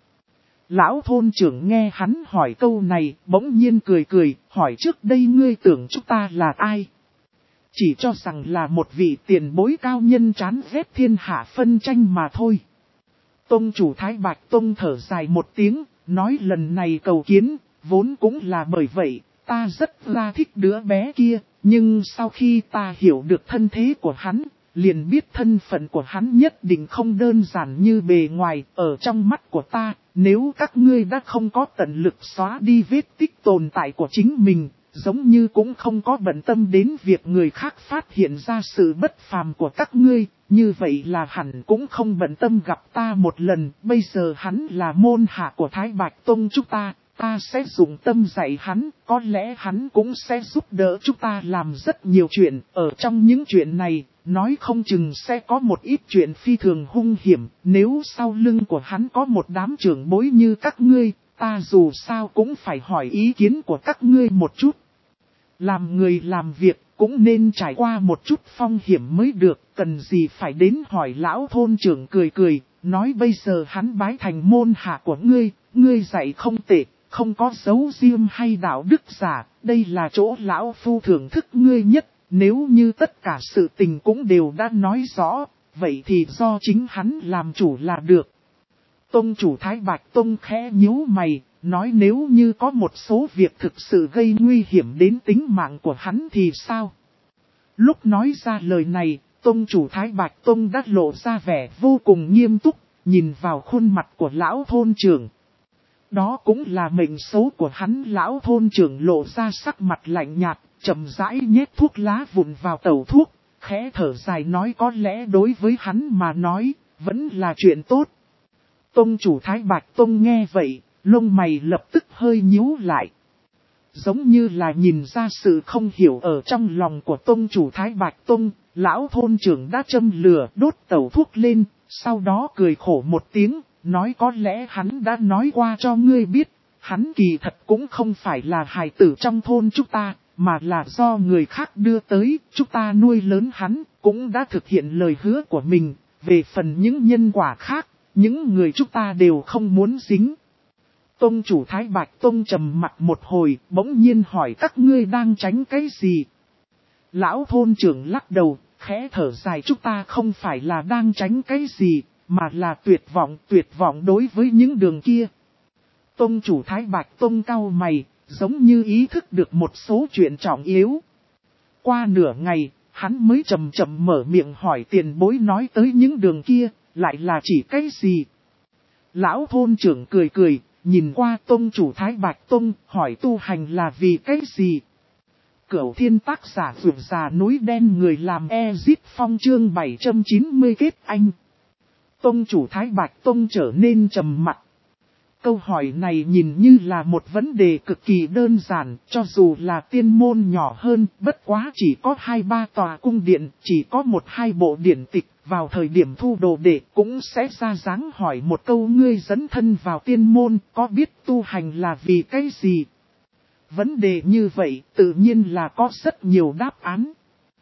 Lão thôn trưởng nghe hắn hỏi câu này, bỗng nhiên cười cười, hỏi trước đây ngươi tưởng chúng ta là ai? chỉ cho rằng là một vị tiền bối cao nhân chán ghét thiên hạ phân tranh mà thôi. Tông chủ Thái Bạch Tông thở dài một tiếng, nói lần này cầu kiến, vốn cũng là bởi vậy, ta rất là thích đứa bé kia, nhưng sau khi ta hiểu được thân thế của hắn, liền biết thân phận của hắn nhất định không đơn giản như bề ngoài. Ở trong mắt của ta, nếu các ngươi đã không có tận lực xóa đi vết tích tồn tại của chính mình, giống như cũng không có bận tâm đến việc người khác phát hiện ra sự bất phàm của các ngươi, như vậy là hẳn cũng không bận tâm gặp ta một lần. Bây giờ hắn là môn hạ của Thái Bạch Tông chúng ta, ta sẽ dùng tâm dạy hắn, có lẽ hắn cũng sẽ giúp đỡ chúng ta làm rất nhiều chuyện. Ở trong những chuyện này, nói không chừng sẽ có một ít chuyện phi thường hung hiểm, nếu sau lưng của hắn có một đám trưởng bối như các ngươi, ta dù sao cũng phải hỏi ý kiến của các ngươi một chút. Làm người làm việc cũng nên trải qua một chút phong hiểm mới được, cần gì phải đến hỏi lão thôn trưởng. Cười cười, nói bây giờ hắn bái thành môn hạ của ngươi, ngươi dạy không tệ, không có dấu riêng hay đạo đức giả, đây là chỗ lão phu thưởng thức ngươi nhất. Nếu như tất cả sự tình cũng đều đã nói rõ, vậy thì do chính hắn làm chủ là được. Tông chủ Thái Bạch Tông khẽ nhíu mày, nói nếu như có một số việc thực sự gây nguy hiểm đến tính mạng của hắn thì sao? Lúc nói ra lời này, Tông chủ Thái Bạch Tông đã lộ ra vẻ vô cùng nghiêm túc, nhìn vào khuôn mặt của lão thôn trưởng. Đó cũng là mệnh số của hắn. Lão thôn trưởng lộ ra sắc mặt lạnh nhạt, chậm rãi nhét thuốc lá vụn vào tẩu thuốc, khẽ thở dài nói có lẽ đối với hắn mà nói, vẫn là chuyện tốt. Tông chủ Thái Bạch Tông nghe vậy, lông mày lập tức hơi nhíu lại. Giống như là nhìn ra sự không hiểu ở trong lòng của tông chủ Thái Bạch Tông, lão thôn trưởng đã châm lửa đốt tẩu thuốc lên, sau đó cười khổ một tiếng, nói có lẽ hắn đã nói qua cho ngươi biết, hắn kỳ thật cũng không phải là hài tử trong thôn chúng ta, mà là do người khác đưa tới, chúng ta nuôi lớn hắn, cũng đã thực hiện lời hứa của mình, về phần những nhân quả khác, những người chúng ta đều không muốn dính. Tông chủ Thái Bạch Tông trầm mặt một hồi, bỗng nhiên hỏi các ngươi đang tránh cái gì? Lão thôn trưởng lắc đầu, khẽ thở dài chúng ta không phải là đang tránh cái gì, mà là tuyệt vọng, tuyệt vọng đối với những đường kia. Tông chủ Thái Bạch Tông cau mày, giống như ý thức được một số chuyện trọng yếu. Qua nửa ngày, hắn mới chậm chậm mở miệng hỏi tiền bối nói tới những đường kia, lại là chỉ cái gì? Lão thôn trưởng cười cười, nhìn qua tông chủ Thái Bạch Tông, hỏi tu hành là vì cái gì? Cửu Thiên tác giả vượt già núi đen người làm Ezit Phong chương bảy trăm chín mươi kết anh. Tông chủ Thái Bạch Tông trở nên trầm mặc. Câu hỏi này nhìn như là một vấn đề cực kỳ đơn giản, cho dù là tiên môn nhỏ hơn, bất quá chỉ có hai ba tòa cung điện, chỉ có một hai bộ điển tịch, vào thời điểm thu đồ đệ cũng sẽ ra dáng hỏi một câu ngươi dẫn thân vào tiên môn, có biết tu hành là vì cái gì? Vấn đề như vậy tự nhiên là có rất nhiều đáp án.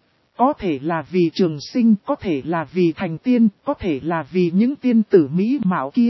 Có thể là vì trường sinh, có thể là vì thành tiên, có thể là vì những tiên tử mỹ mạo kia.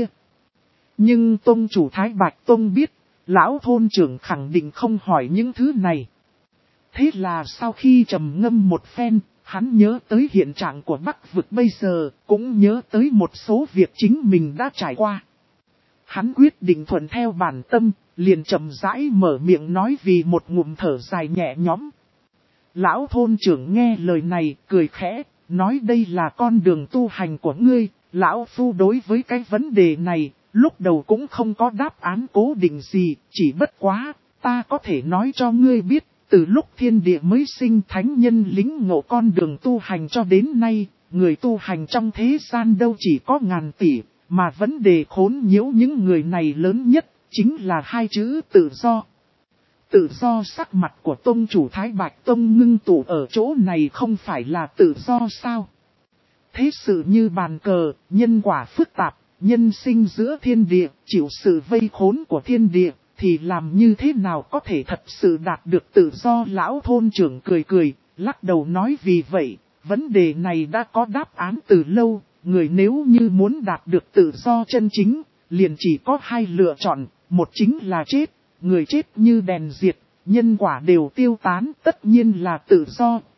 Nhưng tông chủ Thái Bạch Tông biết, lão thôn trưởng khẳng định không hỏi những thứ này. Thế là sau khi trầm ngâm một phen, hắn nhớ tới hiện trạng của Bắc vực bây giờ, cũng nhớ tới một số việc chính mình đã trải qua. Hắn quyết định thuận theo bản tâm, liền chậm rãi mở miệng nói vì một ngụm thở dài nhẹ nhõm. Lão thôn trưởng nghe lời này, cười khẽ, nói đây là con đường tu hành của ngươi. Lão phu đối với cái vấn đề này, lúc đầu cũng không có đáp án cố định gì, chỉ bất quá, ta có thể nói cho ngươi biết, từ lúc thiên địa mới sinh thánh nhân lính ngộ con đường tu hành cho đến nay, người tu hành trong thế gian đâu chỉ có ngàn tỷ, mà vấn đề khốn nhiễu những người này lớn nhất, chính là hai chữ tự do. Tự do. Sắc mặt của tông chủ Thái Bạch Tông ngưng tụ ở chỗ này không phải là tự do sao? Thế sự như bàn cờ, nhân quả phức tạp, nhân sinh giữa thiên địa, chịu sự vây khốn của thiên địa, thì làm như thế nào có thể thật sự đạt được tự do? Lão thôn trưởng cười cười, lắc đầu nói vì vậy, vấn đề này đã có đáp án từ lâu, người nếu như muốn đạt được tự do chân chính, liền chỉ có hai lựa chọn, một chính là chết, người chết như đèn diệt, nhân quả đều tiêu tán, tất nhiên là tự do,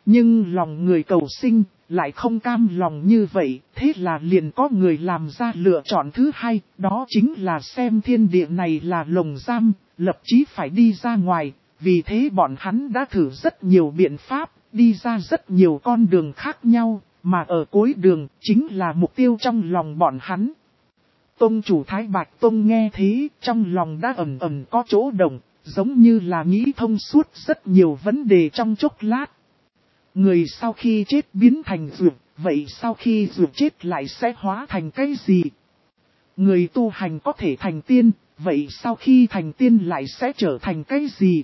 Nhưng lòng người cầu sinh, lại không cam lòng như vậy, thế là liền có người làm ra lựa chọn thứ hai, đó chính là xem thiên địa này là lồng giam, lập chí phải đi ra ngoài, vì thế bọn hắn đã thử rất nhiều biện pháp, đi ra rất nhiều con đường khác nhau, mà ở cuối đường chính là mục tiêu trong lòng bọn hắn. Tông chủ Thái Bạch Tông nghe thế, trong lòng đã ẩn ẩn có chỗ động, giống như là nghĩ thông suốt rất nhiều vấn đề trong chốc lát. Người sau khi chết biến thành dược, vậy sau khi dược chết lại sẽ hóa thành cái gì? Người tu hành có thể thành tiên, vậy sau khi thành tiên lại sẽ trở thành cái gì?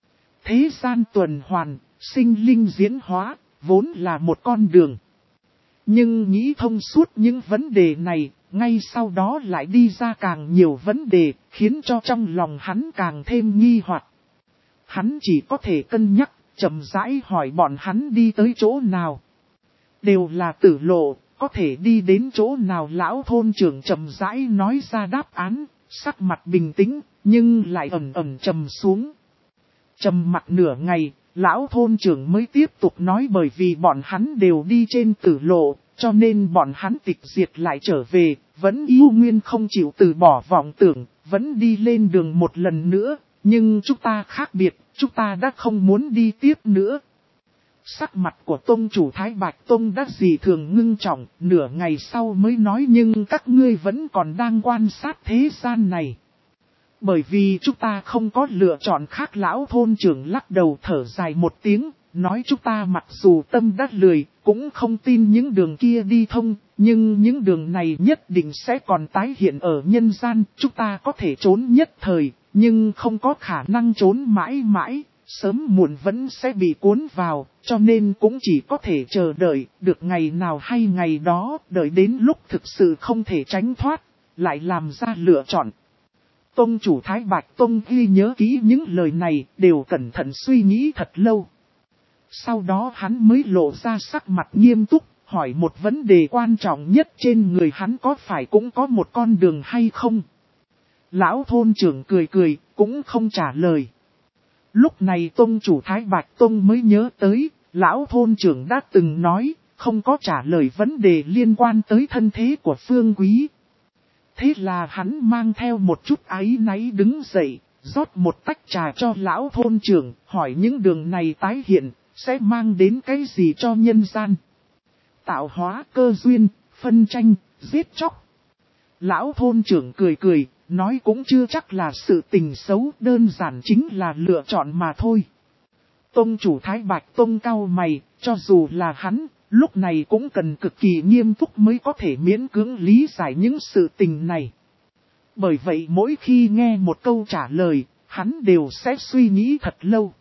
Thế gian tuần hoàn, sinh linh diễn hóa, vốn là một con đường. Nhưng nghĩ thông suốt những vấn đề này, ngay sau đó lại đi ra càng nhiều vấn đề, khiến cho trong lòng hắn càng thêm nghi hoặc. Hắn chỉ có thể cân nhắc, chậm rãi hỏi bọn hắn đi tới chỗ nào. Đều là tử lộ, có thể đi đến chỗ nào. Lão thôn trưởng chậm rãi nói ra đáp án, sắc mặt bình tĩnh, nhưng lại ẩn ẩn trầm xuống. Trầm mặt nửa ngày, lão thôn trưởng mới tiếp tục nói, bởi vì bọn hắn đều đi trên tử lộ, cho nên bọn hắn tịch diệt lại trở về, vẫn yêu nguyên không chịu từ bỏ vọng tưởng, vẫn đi lên đường một lần nữa, nhưng chúng ta khác biệt, chúng ta đã không muốn đi tiếp nữa. Sắc mặt của tông chủ Thái Bạch Tông đã dị thường ngưng trọng, nửa ngày sau mới nói, nhưng các ngươi vẫn còn đang quan sát thế gian này. Bởi vì chúng ta không có lựa chọn khác. Lão thôn trưởng lắc đầu thở dài một tiếng, nói chúng ta mặc dù tâm đã lười, cũng không tin những đường kia đi thông, nhưng những đường này nhất định sẽ còn tái hiện ở nhân gian. Chúng ta có thể trốn nhất thời, nhưng không có khả năng trốn mãi mãi, sớm muộn vẫn sẽ bị cuốn vào, cho nên cũng chỉ có thể chờ đợi, được ngày nào hay ngày đó, đợi đến lúc thực sự không thể tránh thoát, lại làm ra lựa chọn. Tông chủ Thái Bạch Tông ghi nhớ kỹ những lời này, đều cẩn thận suy nghĩ thật lâu. Sau đó hắn mới lộ ra sắc mặt nghiêm túc, hỏi một vấn đề quan trọng nhất, trên người hắn có phải cũng có một con đường hay không? Lão thôn trưởng cười cười, cũng không trả lời. Lúc này tông chủ Thái Bạch Tông mới nhớ tới, lão thôn trưởng đã từng nói, không có trả lời vấn đề liên quan tới thân thế của Phương Quý. Thế là hắn mang theo một chút áy náy đứng dậy, rót một tách trà cho lão thôn trưởng, hỏi những đường này tái hiện, sẽ mang đến cái gì cho nhân gian? Tạo hóa, cơ duyên, phân tranh, giết chóc. Lão thôn trưởng cười cười, nói cũng chưa chắc là sự tình xấu, đơn giản chính là lựa chọn mà thôi. Tông chủ Thái Bạch Tông cau mày, cho dù là hắn, lúc này cũng cần cực kỳ nghiêm túc mới có thể miễn cưỡng lý giải những sự tình này. Bởi vậy mỗi khi nghe một câu trả lời, hắn đều sẽ suy nghĩ thật lâu.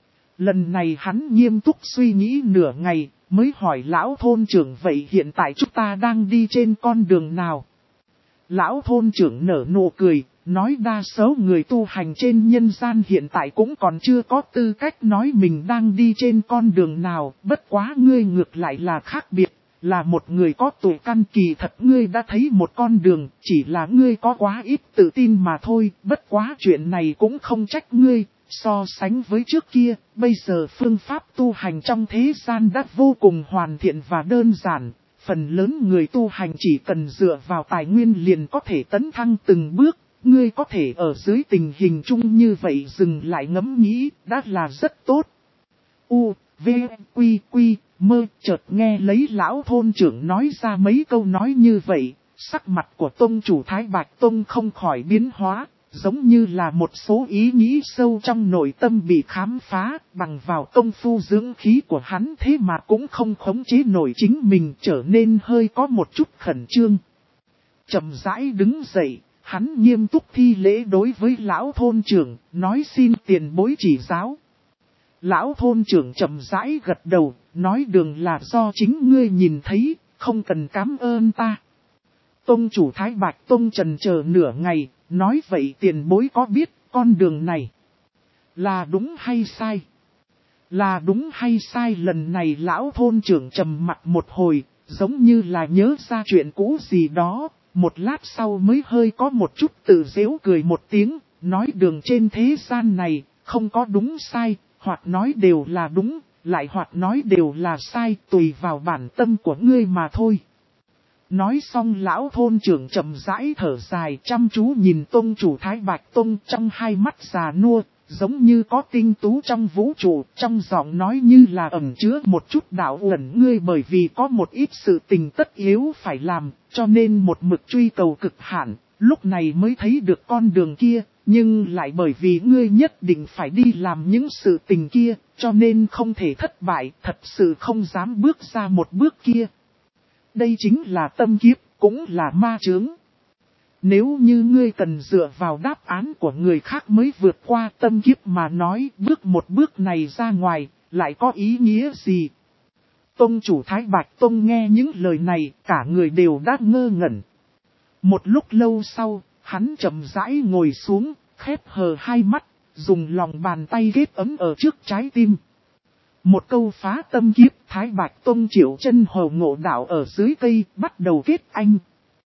Lần này hắn nghiêm túc suy nghĩ nửa ngày, mới hỏi lão thôn trưởng, vậy hiện tại chúng ta đang đi trên con đường nào? Lão thôn trưởng nở nụ cười, nói đa số người tu hành trên nhân gian hiện tại cũng còn chưa có tư cách nói mình đang đi trên con đường nào, bất quá ngươi ngược lại là khác biệt, là một người có tuổi căn, kỳ thật ngươi đã thấy một con đường, chỉ là ngươi có quá ít tự tin mà thôi, bất quá chuyện này cũng không trách ngươi, so sánh với trước kia, bây giờ phương pháp tu hành trong thế gian đã vô cùng hoàn thiện và đơn giản. Phần lớn người tu hành chỉ cần dựa vào tài nguyên liền có thể tấn thăng từng bước, ngươi có thể ở dưới tình hình chung như vậy dừng lại ngẫm nghĩ, đã là rất tốt. U, V, Quy, Quy, mơ, chợt nghe lấy lão thôn trưởng nói ra mấy câu nói như vậy, sắc mặt của tông chủ Thái Bạch Tông không khỏi biến hóa, giống như là một số ý nghĩ sâu trong nội tâm bị khám phá, bằng vào công phu dưỡng khí của hắn thế mà cũng không khống chế nổi chính mình, trở nên hơi có một chút khẩn trương. Chậm rãi đứng dậy, hắn nghiêm túc thi lễ đối với lão thôn trưởng, nói xin tiền bối chỉ giáo. Lão thôn trưởng chậm rãi gật đầu, nói đường là do chính ngươi nhìn thấy, không cần cảm ơn ta. Tông chủ Thái Bạch Tông trần chờ nửa ngày, nói vậy tiền bối có biết con đường này là đúng hay sai? Là đúng hay sai? Lần này lão thôn trưởng trầm mặt một hồi, giống như là nhớ ra chuyện cũ gì đó, một lát sau mới hơi có một chút tự giễu cười một tiếng, nói đường trên thế gian này, không có đúng sai, hoặc nói đều là đúng, lại hoặc nói đều là sai, tùy vào bản tâm của ngươi mà thôi. Nói xong lão thôn trưởng chậm rãi thở dài, chăm chú nhìn tông chủ Thái Bạch Tông, trong hai mắt già nua, giống như có tinh tú trong vũ trụ, trong giọng nói như là ẩn chứa một chút đạo uẩn. Ngươi bởi vì có một ít sự tình tất yếu phải làm, cho nên một mực truy cầu cực hạn, lúc này mới thấy được con đường kia, nhưng lại bởi vì ngươi nhất định phải đi làm những sự tình kia, cho nên không thể thất bại, thật sự không dám bước ra một bước kia. Đây chính là tâm kiếp, cũng là ma chướng. Nếu như ngươi cần dựa vào đáp án của người khác mới vượt qua tâm kiếp mà nói, bước một bước này ra ngoài, lại có ý nghĩa gì? Tông chủ Thái Bạch Tông nghe những lời này, cả người đều đã ngơ ngẩn. Một lúc lâu sau, hắn chậm rãi ngồi xuống, khép hờ hai mắt, dùng lòng bàn tay ghét ấm ở trước trái tim. Một câu phá tâm kiếp, Thái Bạch Tông Triệu Chân Hồ ngộ đạo ở dưới cây, bắt đầu kết anh.